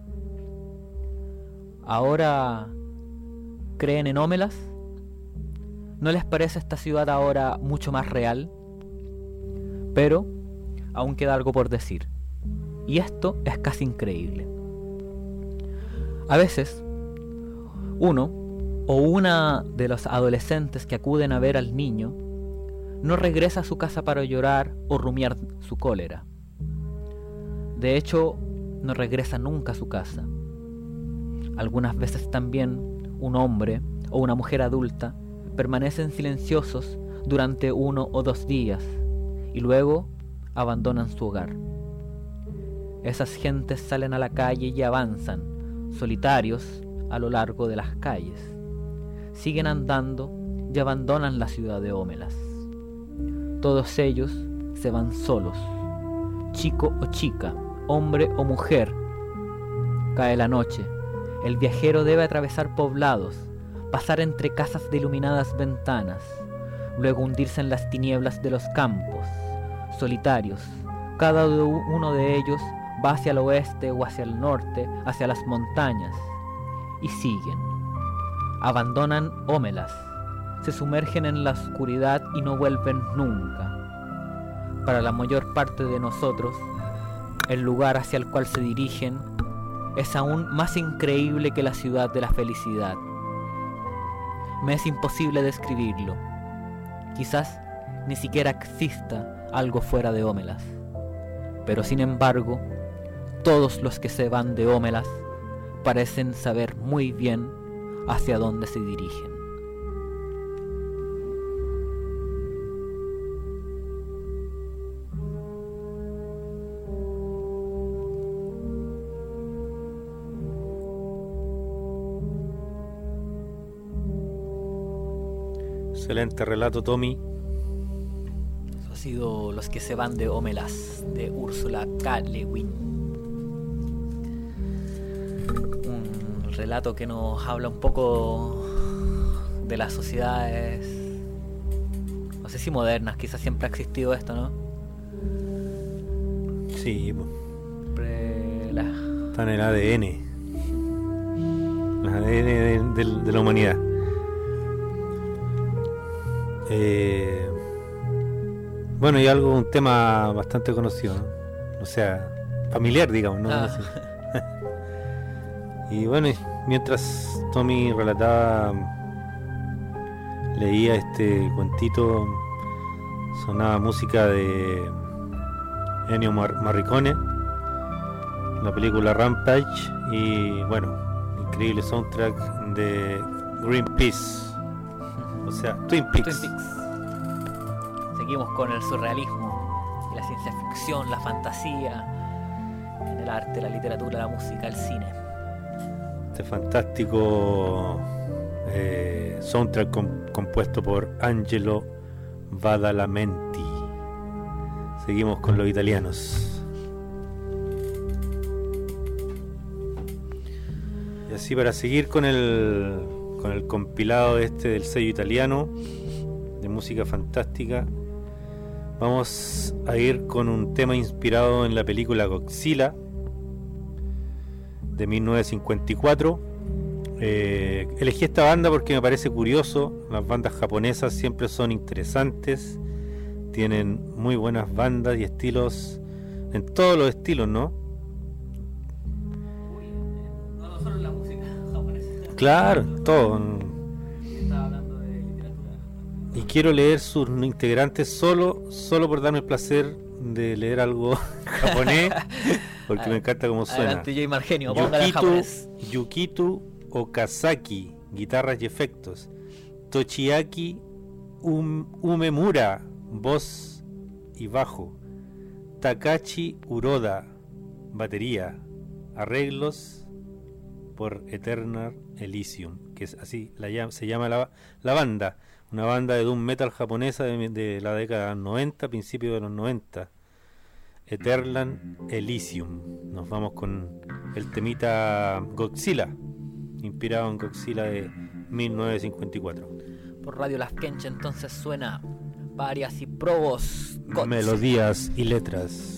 Ahora, ¿creen en Ómelas? ¿No les parece esta ciudad ahora mucho más real? Pero aún queda algo por decir, y esto es casi increíble. A veces, uno o una de los adolescentes que acuden a ver al niño no regresa a su casa para llorar o rumiar su cólera. De hecho, no regresa nunca a su casa. Algunas veces también un hombre o una mujer adulta permanecen silenciosos durante 1 o 2 días y luego abandonan su hogar. Esas gentes salen a la calle y avanzan, solitarios, a lo largo de las calles. Siguen andando y abandonan la ciudad de Ómelas. Todos ellos se van solos, chico o chica, hombre o mujer. Cae la noche, el viajero debe atravesar poblados, pasar entre casas de iluminadas ventanas, luego hundirse en las tinieblas de los campos, solitarios. Cada uno de ellos va hacia el oeste o hacia el norte, hacia las montañas, y siguen. Abandonan Ómelas, se sumergen en la oscuridad y no vuelven nunca. Para la mayor parte de nosotros, el lugar hacia el cual se dirigen es aún más increíble que la ciudad de la felicidad. Me es imposible describirlo. Quizás ni siquiera exista algo fuera de Ómelas. Pero sin embargo, todos los que se van de Ómelas parecen saber muy bien hacia dónde se dirigen. Excelente relato, Tommy. Eso ha sido Los que se van de Ómelas, de Úrsula K. Le Guin. Un relato que nos habla un poco de las sociedades, no sé si modernas, quizás siempre ha existido esto, ¿no? Sí, está en el ADN. El ADN de la humanidad. Bueno, y un tema bastante conocido, ¿no? O sea, familiar, digamos, ¿no? Y bueno, mientras Tommy relataba, leía este cuentito, sonaba música de Ennio Morricone, la película Rampage, y bueno, increíble soundtrack de Greenpeace, o sea, Twin Peaks. Seguimos con el surrealismo, la ciencia ficción, la fantasía, en el arte, la literatura, la música, el cine. Este fantástico soundtrack compuesto por Angelo Badalamenti. Seguimos con los italianos. Y así, para seguir con el compilado del sello italiano de música fantástica, vamos a ir con un tema inspirado en la película Godzilla de 1954. Elegí esta banda porque me parece curioso. Las bandas japonesas siempre son interesantes, tienen muy buenas bandas y estilos, en todos los estilos, ¿no? No solo la música japonesa. Claro, todo. Estaba hablando y quiero leer sus integrantes solo por darme el placer de leer algo japonés, porque me encanta cómo suena. Adelante, J. Margenio, póngale japonés. Yukitu Okazaki, guitarras y efectos. Tochiaki Umemura, voz y bajo. Takashi Uroda, batería. Arreglos por Eternal Elysium, que es así se llama la banda. Una banda de doom metal japonesa de la década 90, principios de los 90. Eternal Elysium. Nos vamos con el temita Godzilla, inspirado en Godzilla de 1954. Por Radio Las Kenche entonces suena Varias y Probos Godzilla. Melodías y letras.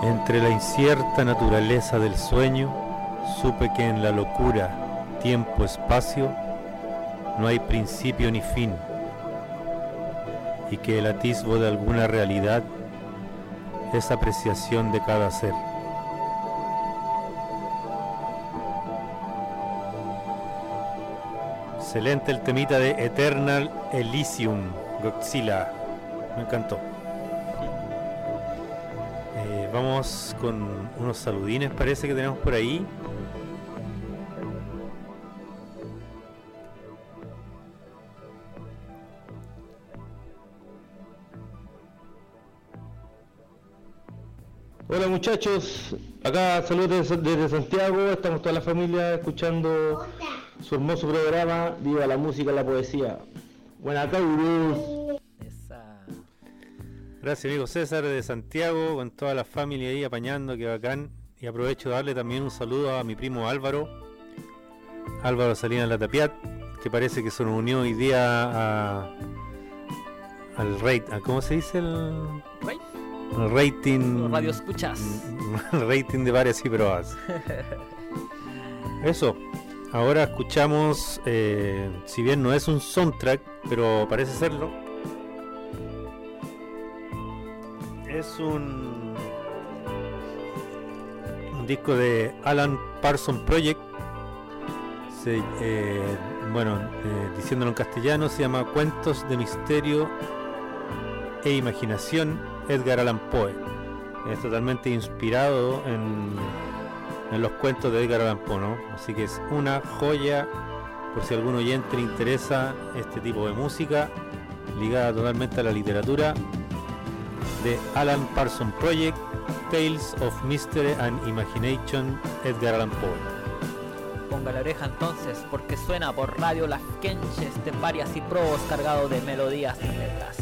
Entre la incierta naturaleza del sueño, supe que en la locura, tiempo, espacio, no hay principio ni fin, y que el atisbo de alguna realidad es apreciación de cada ser. Excelente el temita de Eternal Elysium, Godzilla, me encantó. Vamos con unos saludines, parece que tenemos por ahí. Hola muchachos, acá saludos desde Santiago, estamos toda la familia escuchando su hermoso programa, viva la música y la poesía. Buenas cabros. Esa. Gracias amigo César de Santiago, con toda la familia ahí apañando, que bacán. Y aprovecho de darle también un saludo a mi primo Álvaro Salinas Latapiat, que parece que se nos unió hoy día al rate, ¿cómo se dice? El rating. Radio escuchas. El rating de varias y probas. Eso. Ahora escuchamos, si bien no es un soundtrack, pero parece serlo. Es un disco de Alan Parsons Project. Diciéndolo en castellano, se llama Cuentos de Misterio e Imaginación, Edgar Allan Poe. Es totalmente inspirado en los cuentos de Edgar Allan Poe, ¿no? Así que es una joya por si a algún oyente le interesa este tipo de música ligada totalmente a la literatura, de Alan Parsons Project, Tales of Mystery and Imagination, Edgar Allan Poe. Ponga la oreja entonces, porque suena por Radio Las Quenches de varias y probos cargado de melodías y letras.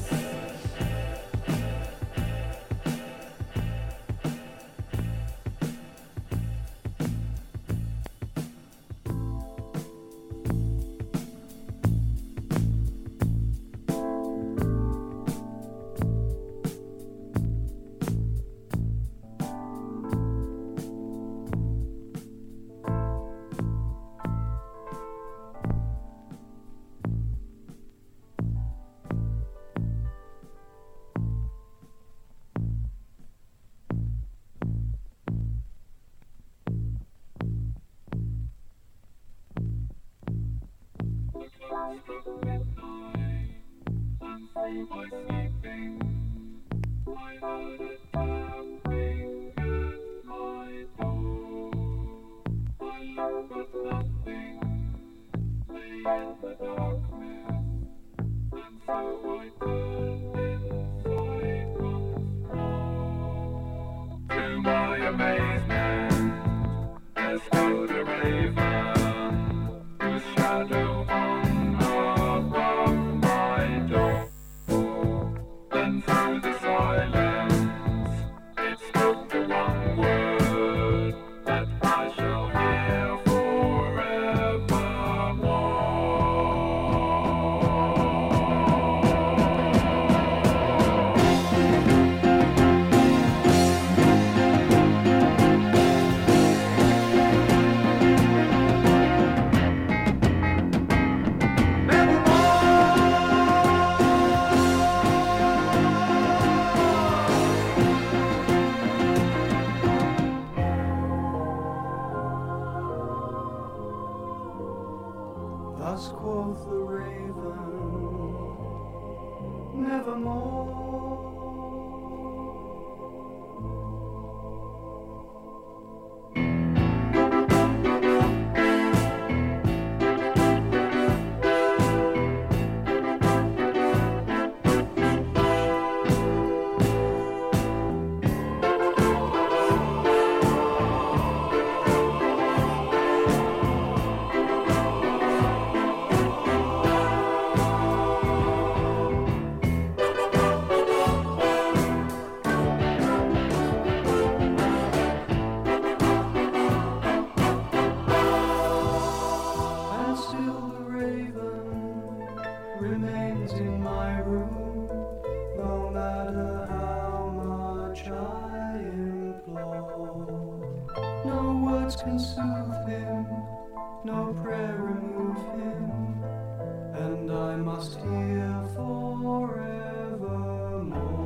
soothe him, no prayer remove him, and I must hear forevermore.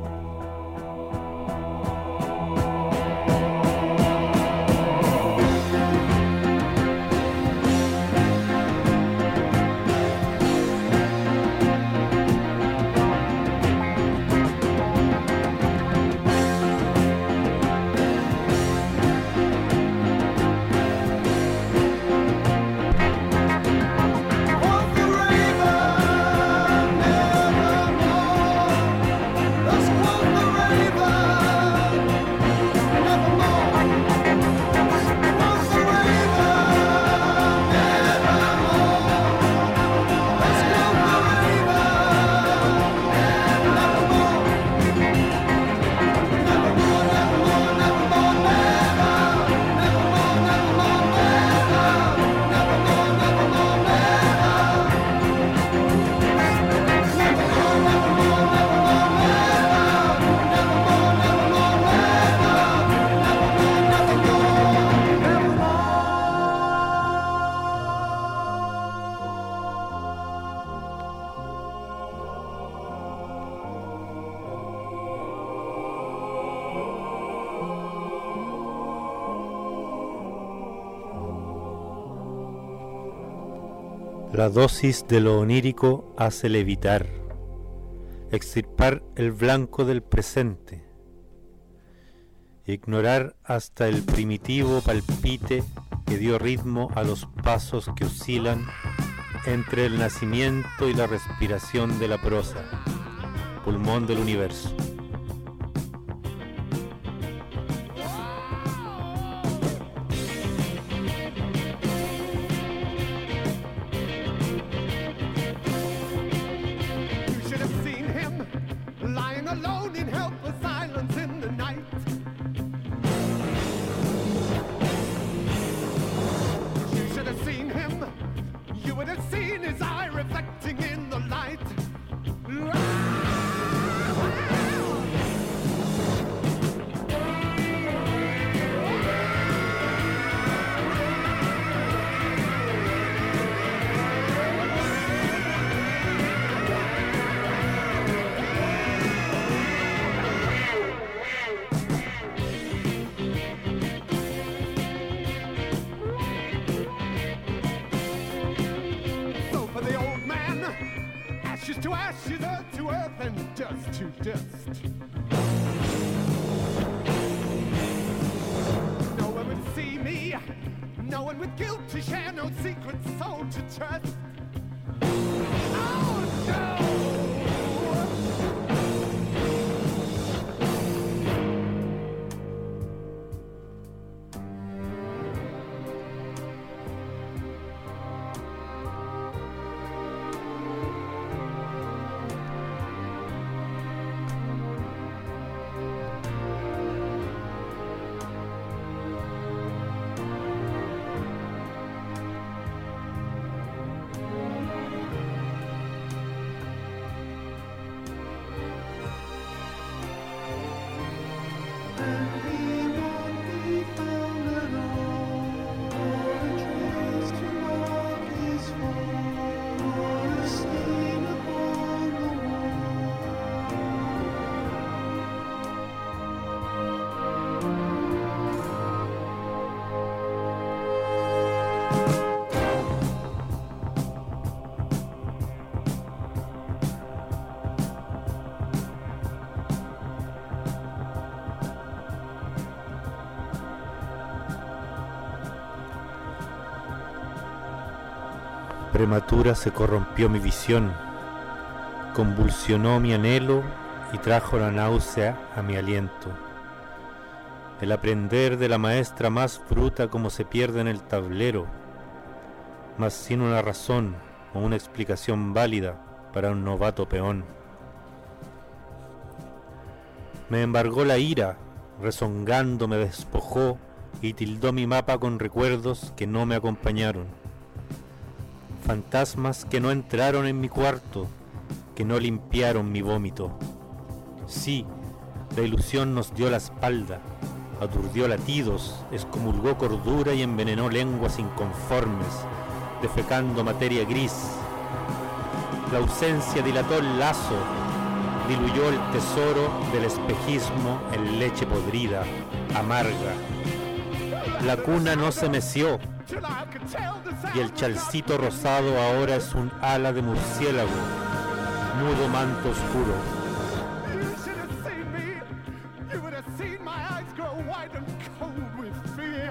La dosis de lo onírico hace levitar, extirpar el blanco del presente, ignorar hasta el primitivo palpite que dio ritmo a los pasos que oscilan entre el nacimiento y la respiración de la prosa, pulmón del universo. To ashes, earth to earth, and dust to dust. No one would see me, no one with guilt to share, no secret soul to trust. Oh no! Prematura se corrompió mi visión, convulsionó mi anhelo y trajo la náusea a mi aliento. El aprender de la maestra más bruta como se pierde en el tablero, mas sin una razón o una explicación válida para un novato peón. Me embargó la ira, rezongando me despojó y tildó mi mapa con recuerdos que no me acompañaron. Fantasmas que no entraron en mi cuarto, que no limpiaron mi vómito. Sí, la ilusión nos dio la espalda, aturdió latidos, excomulgó cordura y envenenó lenguas inconformes, defecando materia gris. La ausencia dilató el lazo, diluyó el tesoro del espejismo en leche podrida, amarga. La cuna no se meció, till I could tell the y el chalcito rosado ahora es un ala de murciélago, mudo manto oscuro. You should have seen me. You would have seen my eyes grow wide and cold with fear.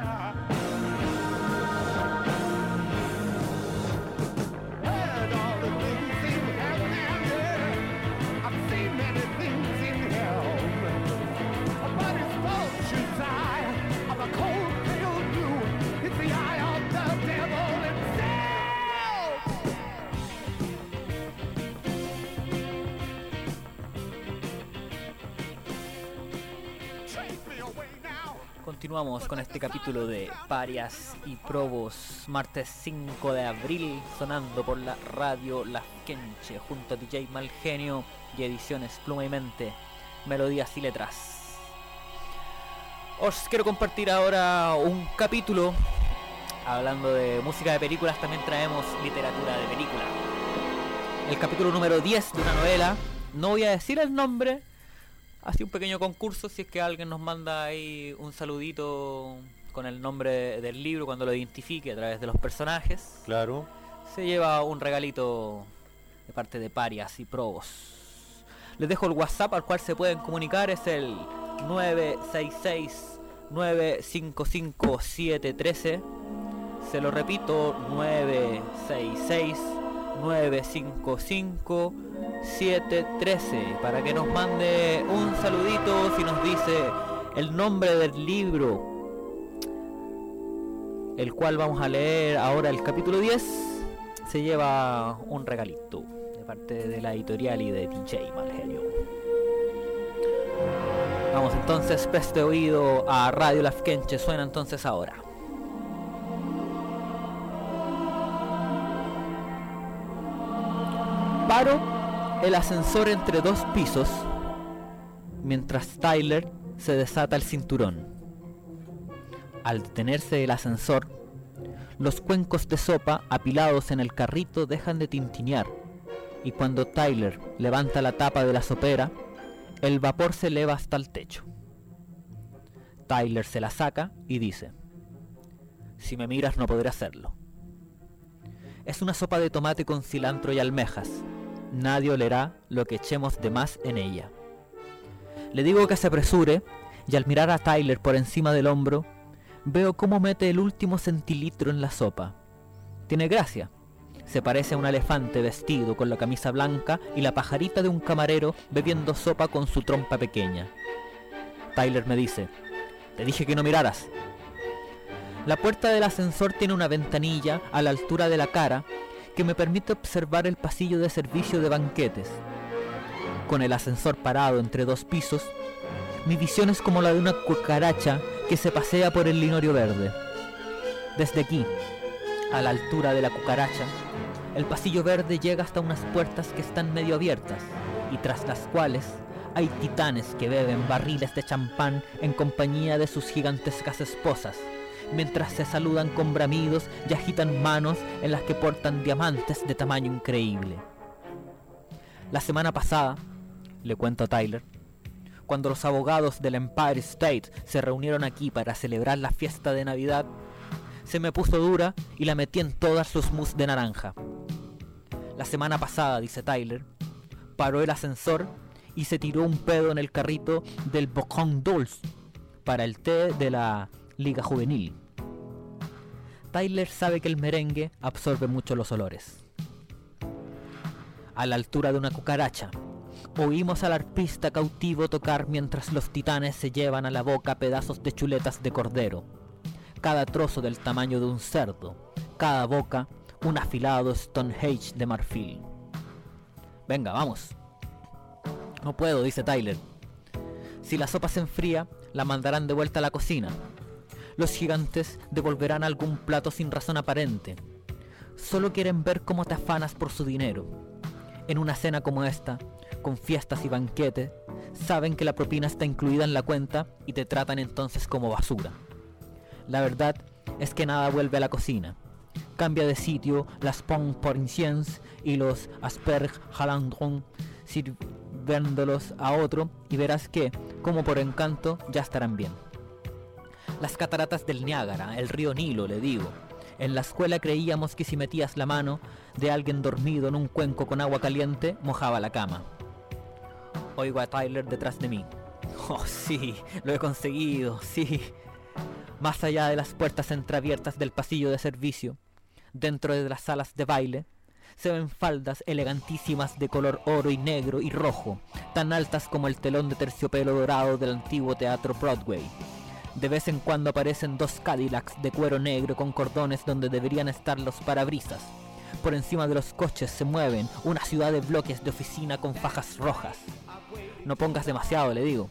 Heard all the things in heaven and earth. I've seen many things in hell. But it's vulture's eye of a cold pale blue. It's the eye of the devil himself. Take me away now. Continuamos con este capítulo de Parias y Probos, martes 5 de abril, sonando por la radio Las Quenche, junto a DJ Malgenio y Ediciones Pluma y Mente, melodías y letras. Os quiero compartir ahora un capítulo, hablando de música de películas, también traemos literatura de película. El capítulo número 10 de una novela, no voy a decir el nombre. Hace un pequeño concurso, si es que alguien nos manda ahí un saludito con el nombre del libro cuando lo identifique a través de los personajes, Claro. se lleva un regalito de parte de Parias y Probos. Les dejo el WhatsApp al cual se pueden comunicar, es el 966-955-713. Se lo repito, 966-955-713, para que nos mande un saludito si nos dice el nombre del libro, el cual vamos a leer ahora, el capítulo 10. Se lleva un regalito de parte de la editorial y de DJ Malgenio. Vamos entonces, preste oído a Radio Las Quenche, suena entonces ahora. Paro el ascensor entre dos pisos mientras Tyler se desata el cinturón. Al detenerse el ascensor, los cuencos de sopa apilados en el carrito dejan de tintinear, y cuando Tyler levanta la tapa de la sopera, el vapor se eleva hasta el techo. Tyler se la saca y dice: si me miras no podré hacerlo. Es una sopa de tomate con cilantro y almejas. Nadie olerá lo que echemos de más en ella. Le digo que se apresure, y al mirar a Tyler por encima del hombro, veo cómo mete el último centilitro en la sopa. Tiene gracia. Se parece a un elefante vestido con la camisa blanca y la pajarita de un camarero bebiendo sopa con su trompa pequeña. Tyler me dice: te dije que no miraras. La puerta del ascensor tiene una ventanilla a la altura de la cara que me permite observar el pasillo de servicio de banquetes. Con el ascensor parado entre dos pisos, mi visión es como la de una cucaracha que se pasea por el linorio verde. Desde aquí, a la altura de la cucaracha, el pasillo verde llega hasta unas puertas que están medio abiertas y tras las cuales hay titanes que beben barriles de champán en compañía de sus gigantescas esposas, mientras se saludan con bramidos y agitan manos en las que portan diamantes de tamaño increíble. La semana pasada, le cuento a Tyler, cuando los abogados del Empire State se reunieron aquí para celebrar la fiesta de Navidad, se me puso dura y la metí en todas sus mousse de naranja. La semana pasada, dice Tyler, paró el ascensor y se tiró un pedo en el carrito del Bocon Dolls para el té de la Liga Juvenil. Tyler sabe que el merengue absorbe mucho los olores. A la altura de una cucaracha, oímos al arpista cautivo tocar mientras los titanes se llevan a la boca pedazos de chuletas de cordero, cada trozo del tamaño de un cerdo, cada boca un afilado Stonehenge de marfil. Venga, vamos. No puedo, dice Tyler. Si la sopa se enfría, la mandarán de vuelta a la cocina. Los gigantes devolverán algún plato sin razón aparente. Solo quieren ver cómo te afanas por su dinero. En una cena como esta, con fiestas y banquetes, saben que la propina está incluida en la cuenta y te tratan entonces como basura. La verdad es que nada vuelve a la cocina. Cambia de sitio las pommes parisiennes y los asperges halandron, sirviéndolos a otro, y verás que, como por encanto, ya estarán bien. Las cataratas del Niágara, el río Nilo, le digo. En la escuela creíamos que si metías la mano de alguien dormido en un cuenco con agua caliente, mojaba la cama. Oigo a Tyler detrás de mí. Oh, sí, lo he conseguido, sí. Más allá de las puertas entreabiertas del pasillo de servicio, dentro de las salas de baile, se ven faldas elegantísimas de color oro y negro y rojo, tan altas como el telón de terciopelo dorado del antiguo teatro Broadway. De vez en cuando aparecen 2 Cadillacs de cuero negro con cordones donde deberían estar los parabrisas. Por encima de los coches se mueven una ciudad de bloques de oficina con fajas rojas. No pongas demasiado, le digo.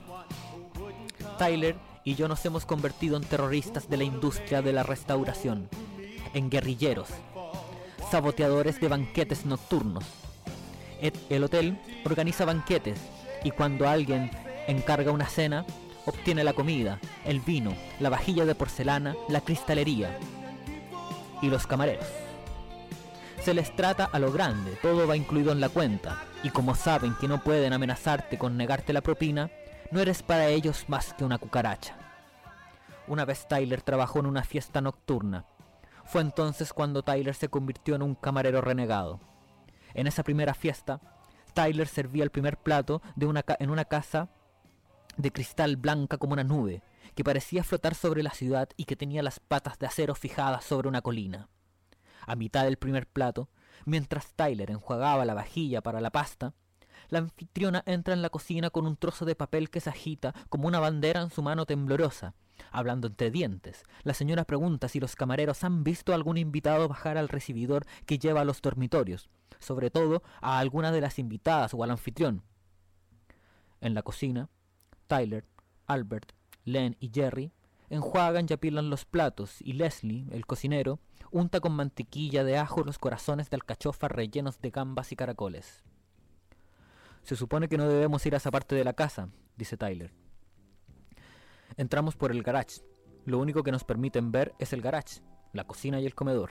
Tyler y yo nos hemos convertido en terroristas de la industria de la restauración, en guerrilleros, saboteadores de banquetes nocturnos. El hotel organiza banquetes y cuando alguien encarga una cena, obtiene la comida, el vino, la vajilla de porcelana, la cristalería y los camareros. Se les trata a lo grande, todo va incluido en la cuenta, y como saben que no pueden amenazarte con negarte la propina, no eres para ellos más que una cucaracha. Una vez Tyler trabajó en una fiesta nocturna. Fue entonces cuando Tyler se convirtió en un camarero renegado. En esa primera fiesta, Tyler servía el primer plato en una casa de cristal blanca como una nube, que parecía flotar sobre la ciudad y que tenía las patas de acero fijadas sobre una colina. A mitad del primer plato, mientras Tyler enjuagaba la vajilla para la pasta, la anfitriona entra en la cocina con un trozo de papel que se agita como una bandera en su mano temblorosa. Hablando entre dientes, la señora pregunta si los camareros han visto a algún invitado bajar al recibidor que lleva a los dormitorios, sobre todo a alguna de las invitadas o al anfitrión. En la cocina, Tyler, Albert, Len y Jerry enjuagan y apilan los platos y Leslie, el cocinero, unta con mantequilla de ajo los corazones de alcachofa rellenos de gambas y caracoles. Se supone que no debemos ir a esa parte de la casa, dice Tyler. Entramos por el garage. Lo único que nos permiten ver es el garage, la cocina y el comedor.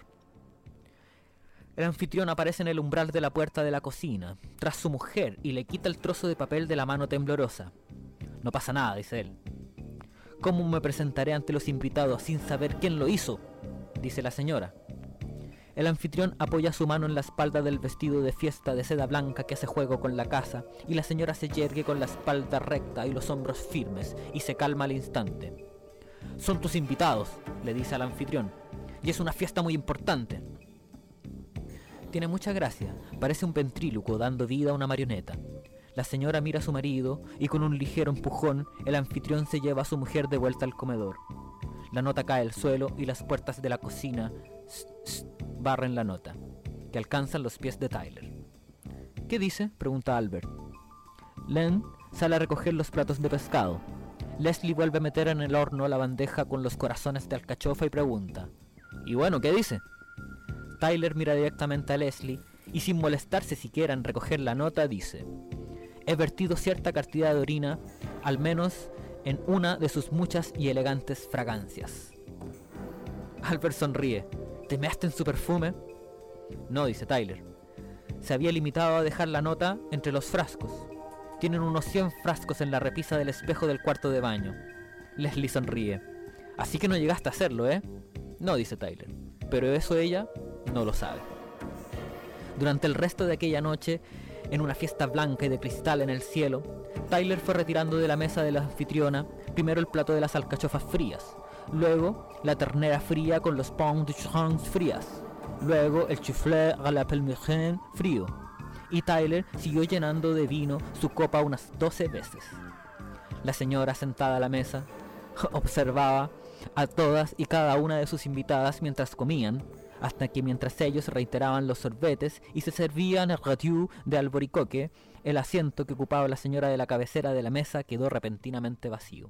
El anfitrión aparece en el umbral de la puerta de la cocina, tras su mujer, y le quita el trozo de papel de la mano temblorosa. No pasa nada, dice él. ¿Cómo me presentaré ante los invitados sin saber quién lo hizo?, dice la señora. El anfitrión apoya su mano en la espalda del vestido de fiesta de seda blanca que hace juego con la casa, y la señora se yergue con la espalda recta y los hombros firmes, y se calma al instante. «Son tus invitados», le dice al anfitrión, «y es una fiesta muy importante». Tiene mucha gracia, parece un ventrílocuo dando vida a una marioneta. La señora mira a su marido, y con un ligero empujón, el anfitrión se lleva a su mujer de vuelta al comedor. La nota cae al suelo y las puertas de la cocina barren la nota, que alcanzan los pies de Tyler. «¿Qué dice?», pregunta Albert. Len sale a recoger los platos de pescado. Leslie vuelve a meter en el horno la bandeja con los corazones de alcachofa y pregunta: «¿Y bueno, qué dice?». Tyler mira directamente a Leslie y sin molestarse siquiera en recoger la nota dice: «He vertido cierta cantidad de orina, al menos en una de sus muchas y elegantes fragancias». Albert sonríe. «¿Te measte en su perfume?». «No», dice Tyler. Se había limitado a dejar la nota entre los frascos. Tienen unos 100 frascos en la repisa del espejo del cuarto de baño. Leslie sonríe. «Así que no llegaste a hacerlo, ¿eh?». «No», dice Tyler. Pero eso ella no lo sabe. Durante el resto de aquella noche, en una fiesta blanca y de cristal en el cielo, Tyler fue retirando de la mesa de la anfitriona primero el plato de las alcachofas frías, luego la ternera fría con los pommes de churros frías, luego el chiflet à la parmesan frío, y Tyler siguió llenando de vino su copa unas 12 veces. La señora sentada a la mesa observaba a todas y cada una de sus invitadas mientras comían, hasta que mientras ellos reiteraban los sorbetes y se servían el ratiu de alboricoque, el asiento que ocupaba la señora de la cabecera de la mesa quedó repentinamente vacío.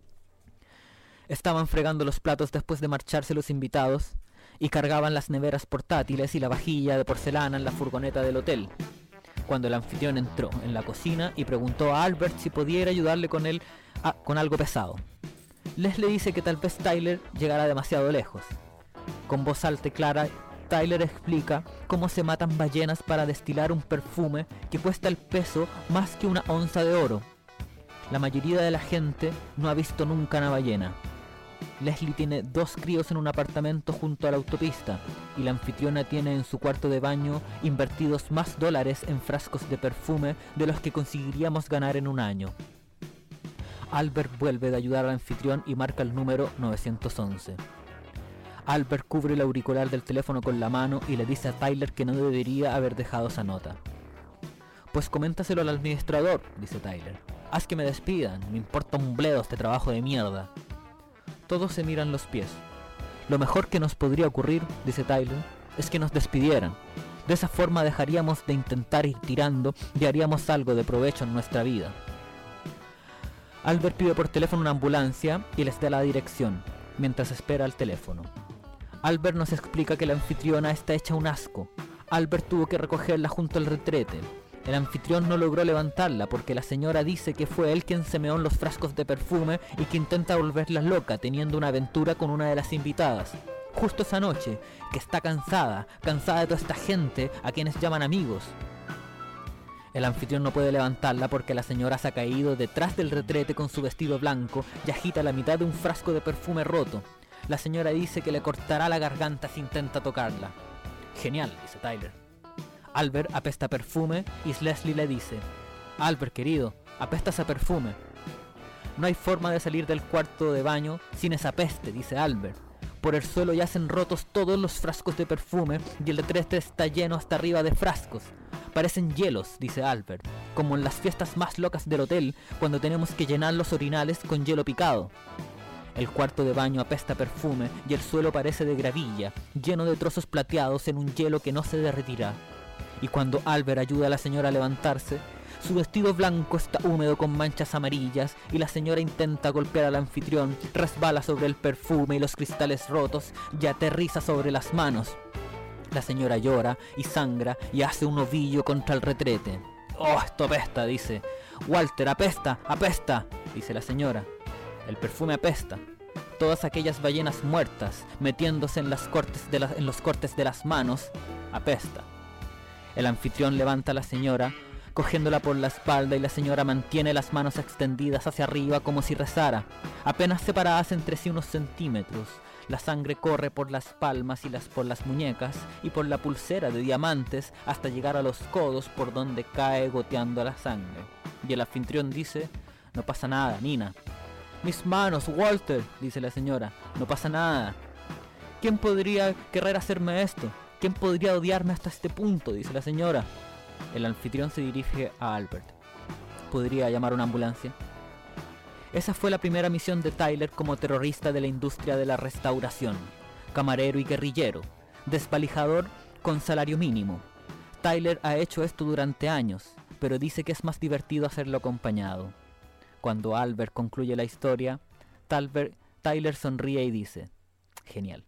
Estaban fregando los platos después de marcharse los invitados y cargaban las neveras portátiles y la vajilla de porcelana en la furgoneta del hotel. cuando el anfitrión entró en la cocina y preguntó a Albert si pudiera ayudarle con algo pesado. Leslie dice que tal vez Tyler llegará demasiado lejos. Con voz alta y clara, Tyler explica cómo se matan ballenas para destilar un perfume que cuesta el peso más que una onza de oro. La mayoría de la gente no ha visto nunca una ballena. Leslie tiene 2 críos en un apartamento junto a la autopista y la anfitriona tiene en su cuarto de baño invertidos más dólares en frascos de perfume de los que conseguiríamos ganar en un año. Albert vuelve de ayudar al anfitrión y marca el número 911. Albert cubre el auricular del teléfono con la mano y le dice a Tyler que no debería haber dejado esa nota. Pues coméntaselo al administrador, dice Tyler. Haz que me despidan, me importa un bledo este trabajo de mierda. Todos se miran los pies. Lo mejor que nos podría ocurrir, dice Tyler, es que nos despidieran. De esa forma dejaríamos de intentar ir tirando y haríamos algo de provecho en nuestra vida. Albert pide por teléfono una ambulancia y les da la dirección, mientras espera al teléfono. Albert nos explica que la anfitriona está hecha un asco. Albert tuvo que recogerla junto al retrete. El anfitrión no logró levantarla porque la señora dice que fue él quien se meó en los frascos de perfume y que intenta volverla loca teniendo una aventura con una de las invitadas. Justo esa noche, que está cansada de toda esta gente a quienes llaman amigos. El anfitrión no puede levantarla porque la señora se ha caído detrás del retrete con su vestido blanco y agita la mitad de un frasco de perfume roto. La señora dice que le cortará la garganta si intenta tocarla. Genial, dice Tyler. Albert apesta perfume y Leslie le dice: Albert querido, apestas a perfume. No hay forma de salir del cuarto de baño sin esa peste, dice Albert. Por el suelo yacen rotos todos los frascos de perfume y el retrete está lleno hasta arriba de frascos. Parecen hielos, dice Albert, como en las fiestas más locas del hotel cuando tenemos que llenar los orinales con hielo picado. El cuarto de baño apesta perfume y el suelo parece de gravilla, lleno de trozos plateados en un hielo que no se derretirá. Y cuando Albert ayuda a la señora a levantarse, su vestido blanco está húmedo con manchas amarillas y la señora intenta golpear al anfitrión, resbala sobre el perfume y los cristales rotos y aterriza sobre las manos. La señora llora y sangra y hace un ovillo contra el retrete. «Oh, esto apesta», dice. «Walter, apesta, apesta», dice la señora. El perfume apesta. Todas aquellas ballenas muertas metiéndose en los cortes de las manos, apesta. El anfitrión levanta a la señora, cogiéndola por la espalda y la señora mantiene las manos extendidas hacia arriba como si rezara, apenas separadas entre sí unos centímetros. La sangre corre por las palmas y por las muñecas y por la pulsera de diamantes hasta llegar a los codos por donde cae goteando la sangre. Y el anfitrión dice: «No pasa nada, Nina». «Mis manos, Walter», dice la señora, «no pasa nada». «¿Quién podría querer hacerme esto? ¿Quién podría odiarme hasta este punto?», dice la señora. El anfitrión se dirige a Albert. ¿Podría llamar una ambulancia? Esa fue la primera misión de Tyler como terrorista de la industria de la restauración. Camarero y guerrillero. Desvalijador con salario mínimo. Tyler ha hecho esto durante años, pero dice que es más divertido hacerlo acompañado. Cuando Albert concluye la historia, Tyler sonríe y dice: «Genial».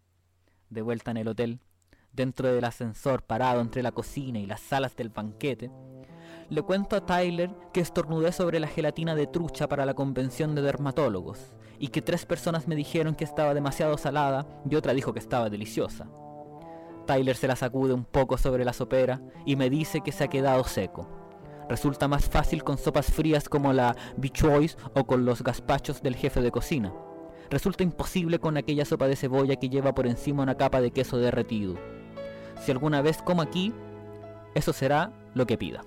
De vuelta en el hotel, dentro del ascensor parado entre la cocina y las salas del banquete, le cuento a Tyler que estornudé sobre la gelatina de trucha para la convención de dermatólogos y que 3 personas me dijeron que estaba demasiado salada y otra dijo que estaba deliciosa. Tyler se la sacude un poco sobre la sopera y me dice que se ha quedado seco. Resulta más fácil con sopas frías como la bichois o con los gazpachos del jefe de cocina. Resulta imposible con aquella sopa de cebolla que lleva por encima una capa de queso derretido. Si alguna vez como aquí, eso será lo que pida.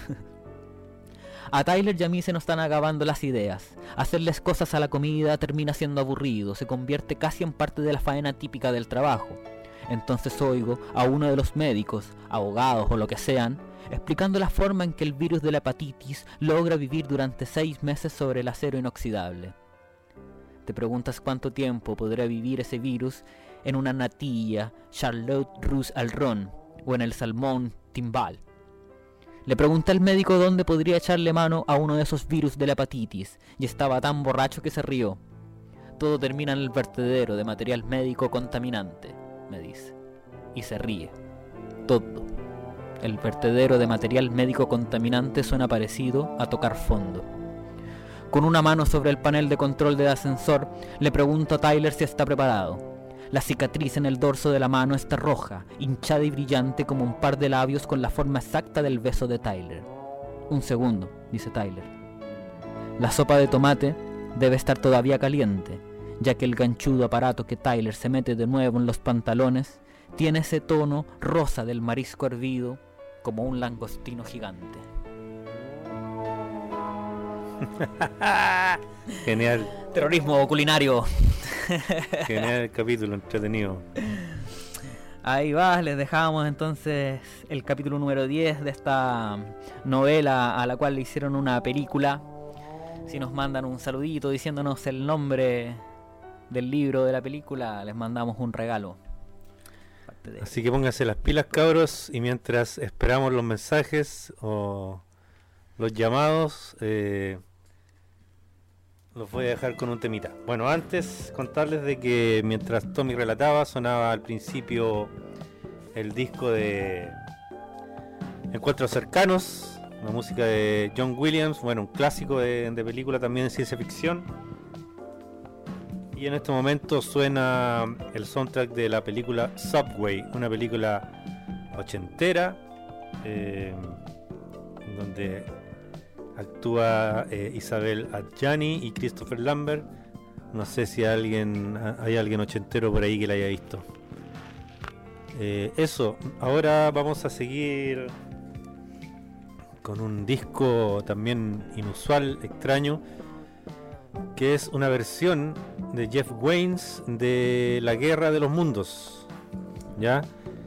A Tyler y a mí se nos están acabando las ideas. Hacerles cosas a la comida termina siendo aburrido, se convierte casi en parte de la faena típica del trabajo. Entonces oigo a uno de los médicos, abogados o lo que sean, explicando la forma en que el virus de la hepatitis logra vivir durante 6 meses sobre el acero inoxidable. Te preguntas cuánto tiempo podrá vivir ese virus en una natilla Charlotte Russe al ron o en el salmón timbal. Le pregunté al médico dónde podría echarle mano a uno de esos virus de la hepatitis y estaba tan borracho que se rió. Todo termina en el vertedero de material médico contaminante, me dice. Y se ríe. Todo. El vertedero de material médico contaminante suena parecido a tocar fondo. Con una mano sobre el panel de control del ascensor, le pregunto a Tyler si está preparado. La cicatriz en el dorso de la mano está roja, hinchada y brillante como un par de labios con la forma exacta del beso de Tyler. Un segundo, dice Tyler. La sopa de tomate debe estar todavía caliente, ya que el ganchudo aparato que Tyler se mete de nuevo en los pantalones tiene ese tono rosa del marisco hervido como un langostino gigante. Genial. Terrorismo culinario. Genial capítulo, entretenido. Ahí va, les dejamos entonces el capítulo número 10 de esta novela a la cual le hicieron una película. Si nos mandan un saludito diciéndonos el nombre del libro de la película, les mandamos un regalo. Así que pónganse las pilas, cabros, y mientras esperamos los mensajes o los llamados, los voy a dejar con un temita. Bueno, antes contarles de que mientras Tommy relataba, sonaba al principio el disco de Encuentros Cercanos, la música de John Williams, bueno, un clásico de película también de ciencia ficción. Y en este momento suena el soundtrack de la película Subway, una película ochentera, donde actúa Isabel Adjani y Christopher Lambert. No sé si hay alguien ochentero por ahí que la haya visto. Eso, ahora vamos a seguir con un disco también inusual, extraño, que es una versión de Jeff Waynes de La Guerra de los Mundos. ¿Ya?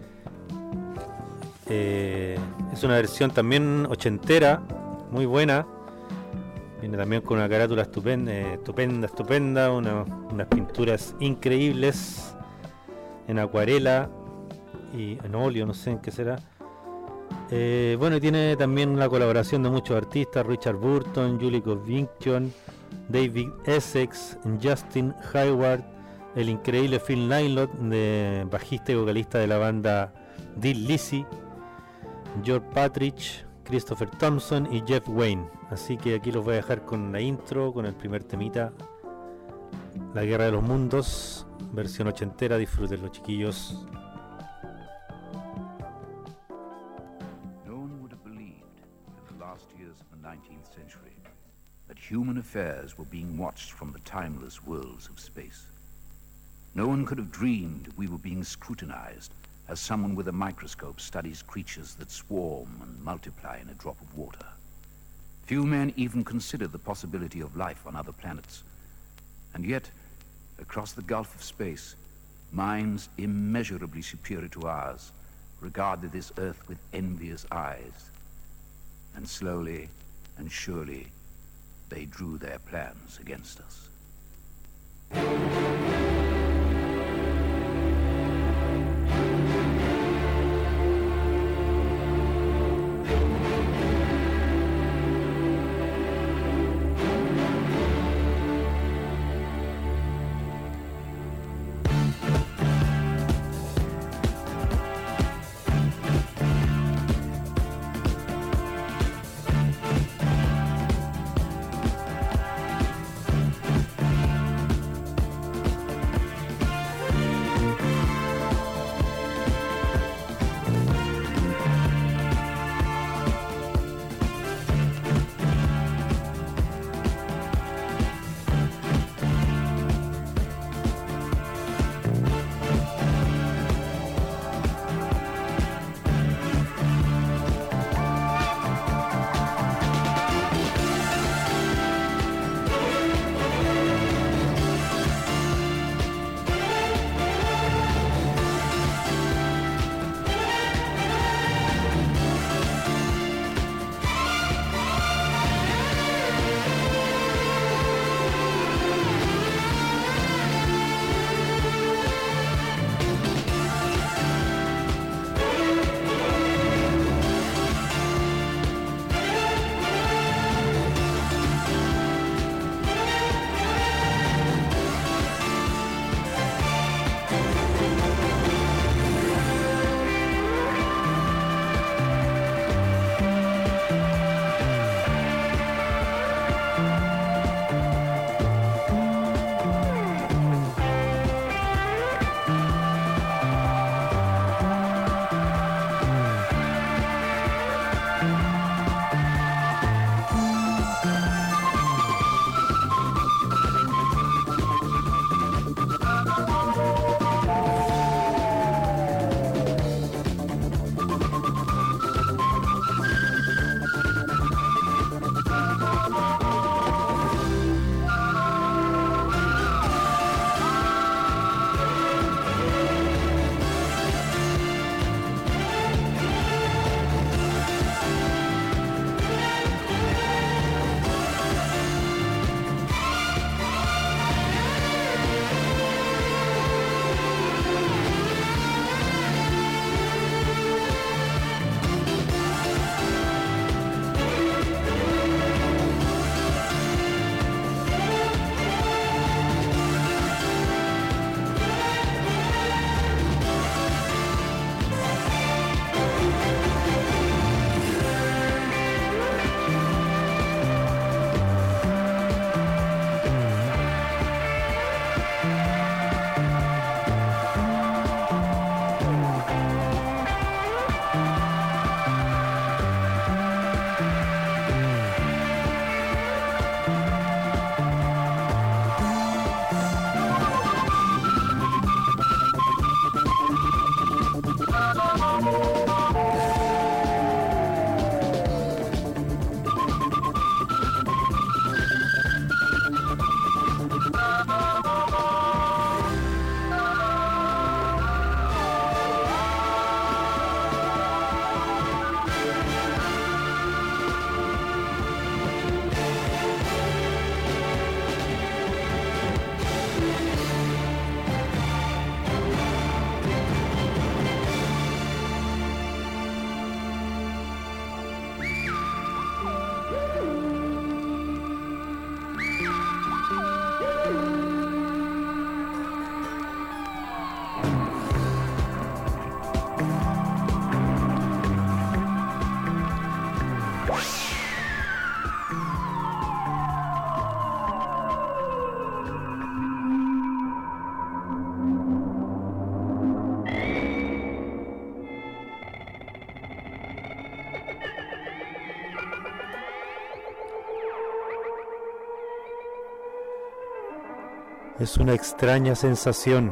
Es una versión también ochentera, muy buena. Viene también con una carátula estupenda, unas pinturas increíbles en acuarela y en óleo, no sé en qué será. Bueno, y tiene también la colaboración de muchos artistas: Richard Burton, Julie Covington, David Essex, Justin Hayward, el increíble Phil Lynott, de bajista y vocalista de la banda Dean Lizzy, George Partridge, Christopher Thompson y Jeff Wayne. Así que aquí los voy a dejar con la intro, con el primer temita, La Guerra de los Mundos, versión ochentera. Disfruten los chiquillos. Human affairs were being watched from the timeless worlds of space. No one could have dreamed we were being scrutinized as someone with a microscope studies creatures that swarm and multiply in a drop of water. Few men even considered the possibility of life on other planets. And yet, across the gulf of space, minds immeasurably superior to ours regarded this Earth with envious eyes. And slowly and surely, they drew their plans against us. Es una extraña sensación,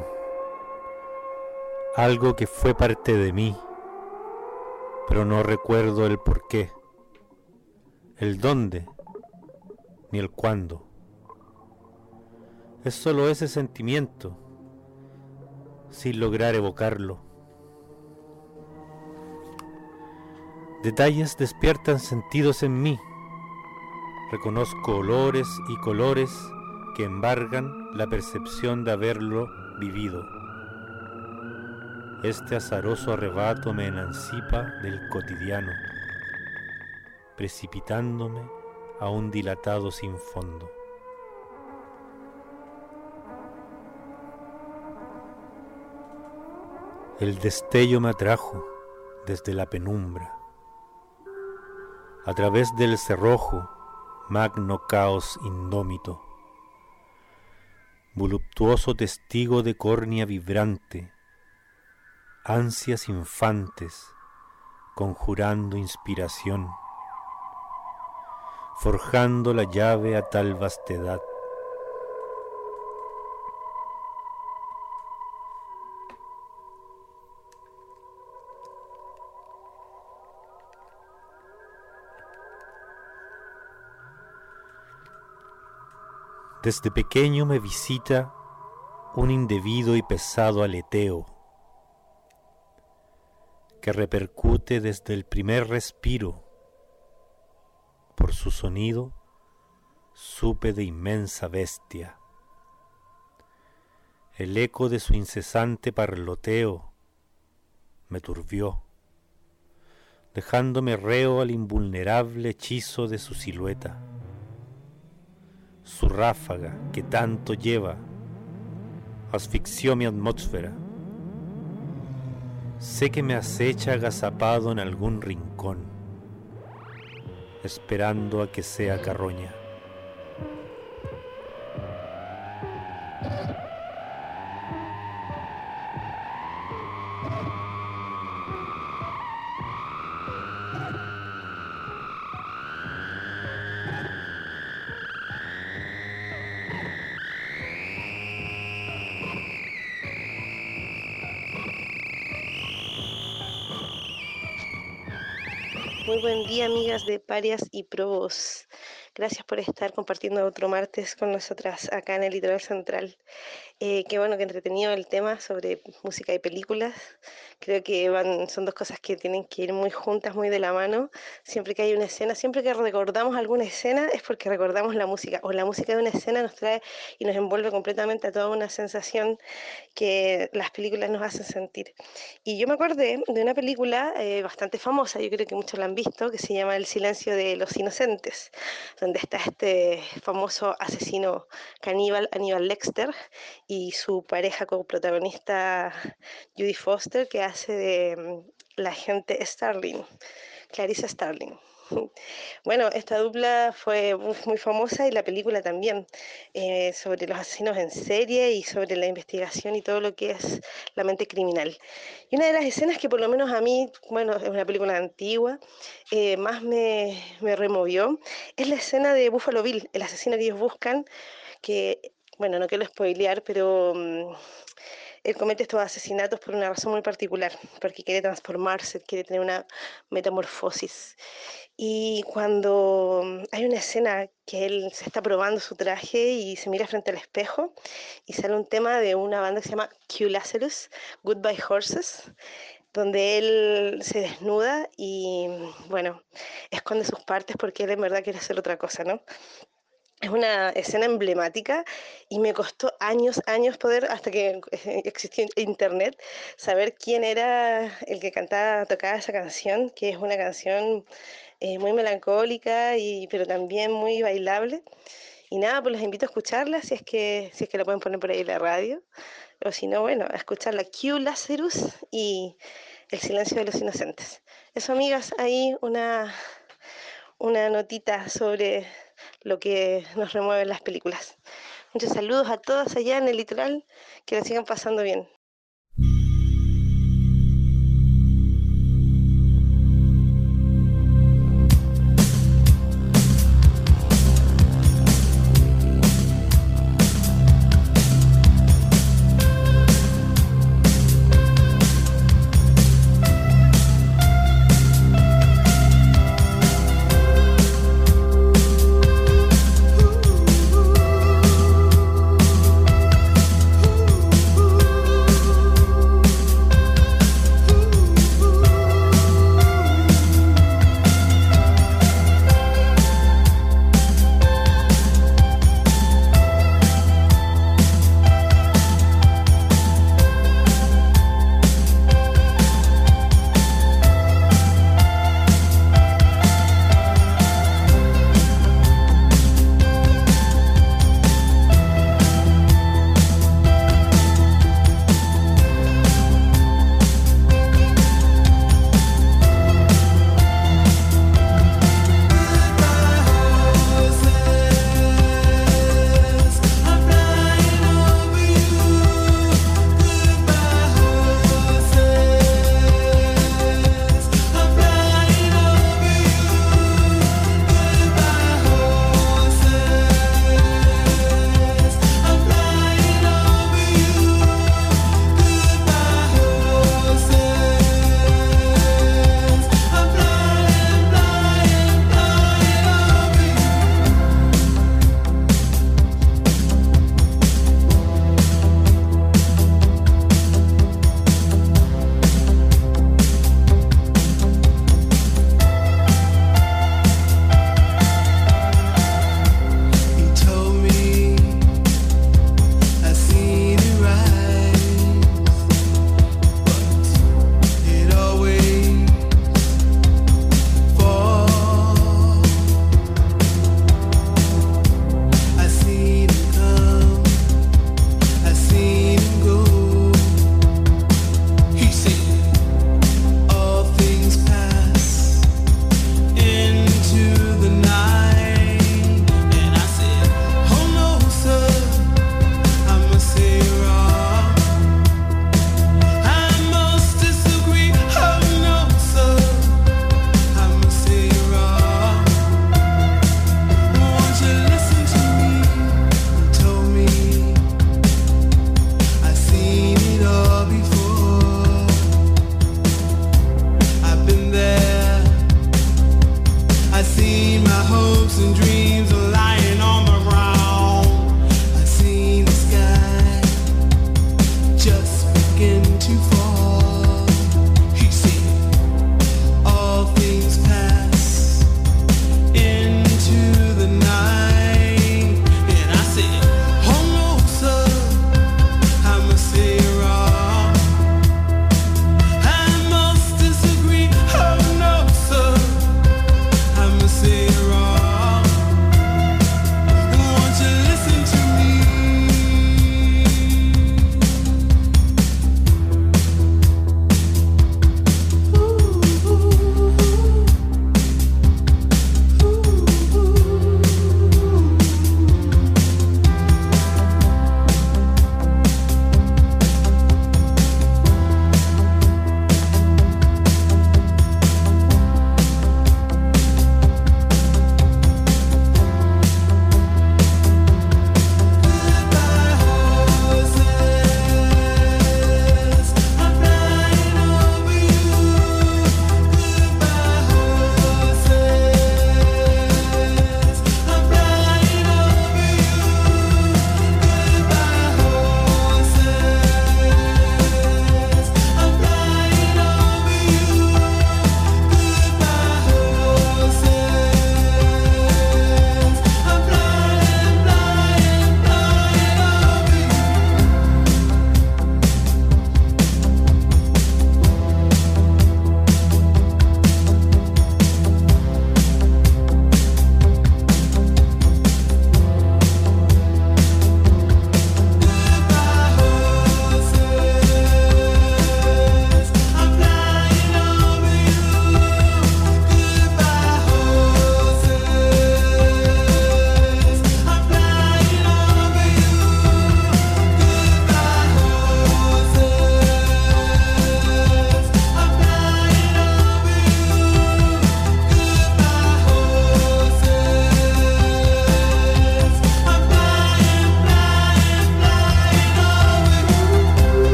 algo que fue parte de mí, pero no recuerdo el porqué, el dónde, ni el cuándo. Es solo ese sentimiento, sin lograr evocarlo. Detalles despiertan sentidos en mí. Reconozco olores y colores que embargan la percepción de haberlo vivido. Este azaroso arrebato me emancipa del cotidiano, precipitándome a un dilatado sin fondo. El destello me atrajo desde la penumbra, a través del cerrojo, magno caos indómito, voluptuoso testigo de córnea vibrante, ansias infantes, conjurando inspiración, forjando la llave a tal vastedad. Desde pequeño me visita un indebido y pesado aleteo que repercute desde el primer respiro. Por su sonido supe de inmensa bestia. El eco de su incesante parloteo me turbió, dejándome reo al invulnerable hechizo de su silueta. Su ráfaga, que tanto lleva, asfixió mi atmósfera. Sé que me acecha agazapado en algún rincón, esperando a que sea carroña. Muy buen día, amigas de Parias y Probos. Gracias por estar compartiendo otro martes con nosotras acá en el Litoral Central. Qué bueno, que entretenido el tema sobre música y películas. Creo que son dos cosas que tienen que ir muy juntas, muy de la mano. Siempre que hay una escena, siempre que recordamos alguna escena es porque recordamos la música, o la música de una escena nos trae y nos envuelve completamente a toda una sensación que las películas nos hacen sentir. Y yo me acordé de una película bastante famosa, yo creo que muchos la han visto, que se llama El silencio de los inocentes, donde está este famoso asesino caníbal, Aníbal Lecter, y su pareja coprotagonista Judy Foster, que hace de la agente Starling, Clarissa Starling. Bueno, esta dupla fue muy famosa y la película también, sobre los asesinos en serie y sobre la investigación y todo lo que es la mente criminal. Y una de las escenas que por lo menos a mí, bueno, es una película antigua, más me removió, es la escena de Buffalo Bill, el asesino que ellos buscan, que, bueno, no quiero spoilear, pero él comete estos asesinatos por una razón muy particular, porque quiere transformarse, quiere tener una metamorfosis. Y cuando hay una escena que él se está probando su traje y se mira frente al espejo y sale un tema de una banda que se llama Q Lazarus, Goodbye Horses, donde él se desnuda y, bueno, esconde sus partes porque él en verdad quiere hacer otra cosa, ¿no? Es una escena emblemática y me costó años poder, hasta que existió internet, saber quién era el que tocaba esa canción, que es una canción muy melancólica, pero también muy bailable. Y nada, pues los invito a escucharla si es que la pueden poner por ahí en la radio, o si no, bueno, a escucharla, Q Lazarus y El silencio de los inocentes. Eso, amigas, ahí una notita sobre lo que nos remueven las películas. Muchos saludos a todas allá en el litoral, que la sigan pasando bien.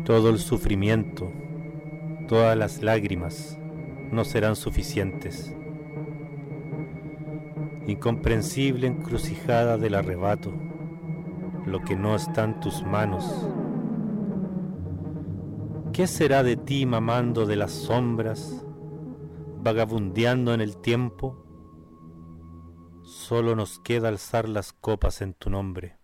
Todo el sufrimiento, todas las lágrimas no serán suficientes. Incomprensible encrucijada del arrebato, lo que no está en tus manos. ¿Qué será de ti mamando de las sombras, vagabundeando en el tiempo? Solo nos queda alzar las copas en tu nombre.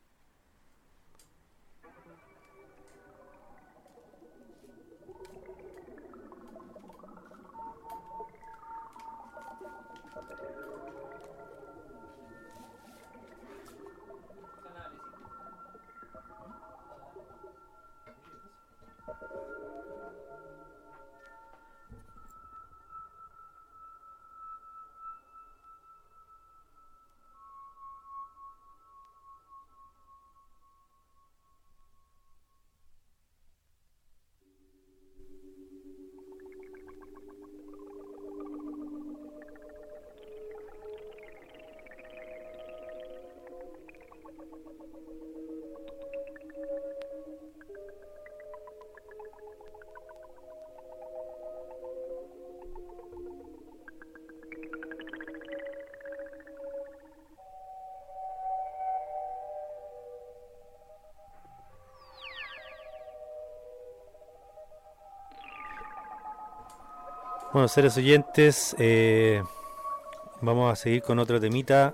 Bueno, seres oyentes, vamos a seguir con otro temita.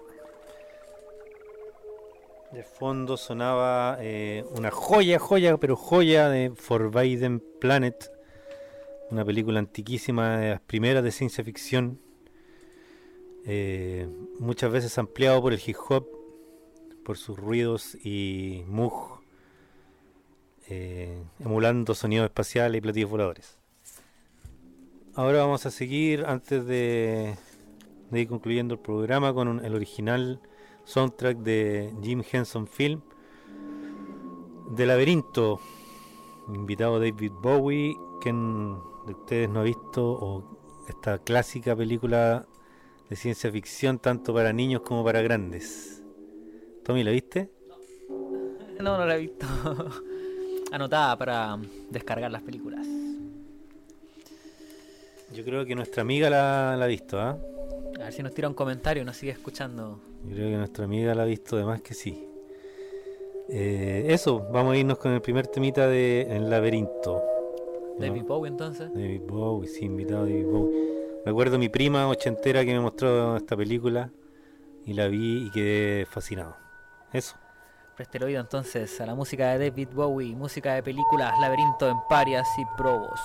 De fondo sonaba una joya de Forbidden Planet, una película antiquísima, de las primeras de ciencia ficción, muchas veces ampliado por el hip hop, por sus ruidos y Moog, emulando sonidos espaciales y platillos voladores. Ahora vamos a seguir, antes de ir concluyendo el programa, con el original soundtrack de Jim Henson Film, de Laberinto, invitado David Bowie. ¿Quién de ustedes no ha visto esta clásica película de ciencia ficción, tanto para niños como para grandes? Tommy, ¿la viste? No la he visto. Anotada para descargar las películas. Yo creo que nuestra amiga la ha visto, ¿ah? A ver si nos tira un comentario y nos sigue escuchando. Yo creo que nuestra amiga la ha visto, además que sí. Eso, vamos a irnos con el primer temita de El Laberinto. David Bowie, entonces. David Bowie, sí, invitado David Bowie. Recuerdo mi prima ochentera que me mostró esta película y la vi y quedé fascinado. Eso. Preste el oído entonces a la música de David Bowie, música de películas Laberinto en Parias y Probos.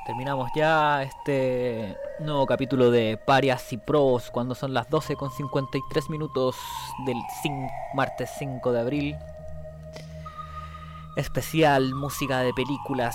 Terminamos ya este nuevo capítulo de Parias y Probos cuando son las 12:53 del martes 5 de abril. Especial música de películas.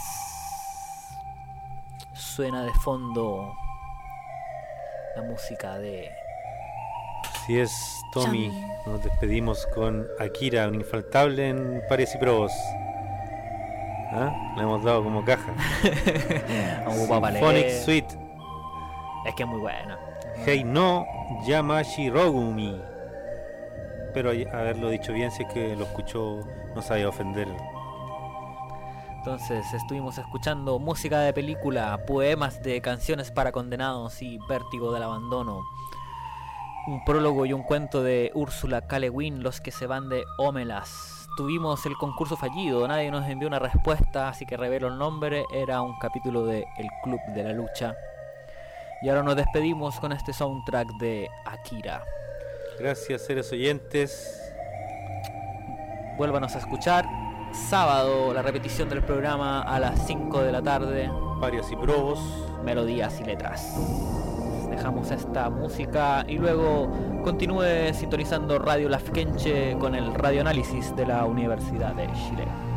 Suena de fondo la música de... Así es, Tommy. Nos despedimos con Akira, un infaltable en Parias y Probos. ¿Ah? Le hemos dado como caja. Symphonic Suite. Es que es muy buena. Hei no Yamashi Rogumi. Espero haberlo dicho bien, si es que lo escuchó no se vaya a ofender. Entonces estuvimos escuchando música de película, poemas de canciones para condenados y Vértigo del abandono. Un prólogo y un cuento de Úrsula K. Le Guin, Los que se van de Omelas. Tuvimos el concurso fallido, nadie nos envió una respuesta, así que revelo el nombre, era un capítulo de El Club de la Lucha. Y ahora nos despedimos con este soundtrack de Akira. Gracias, seres oyentes. Vuélvanos a escuchar sábado la repetición del programa a las 5 de la tarde. Parias y Probos, melodías y letras. Dejamos esta música y luego continúe sintonizando Radio Lafkenche con el radioanálisis de la Universidad de Chile.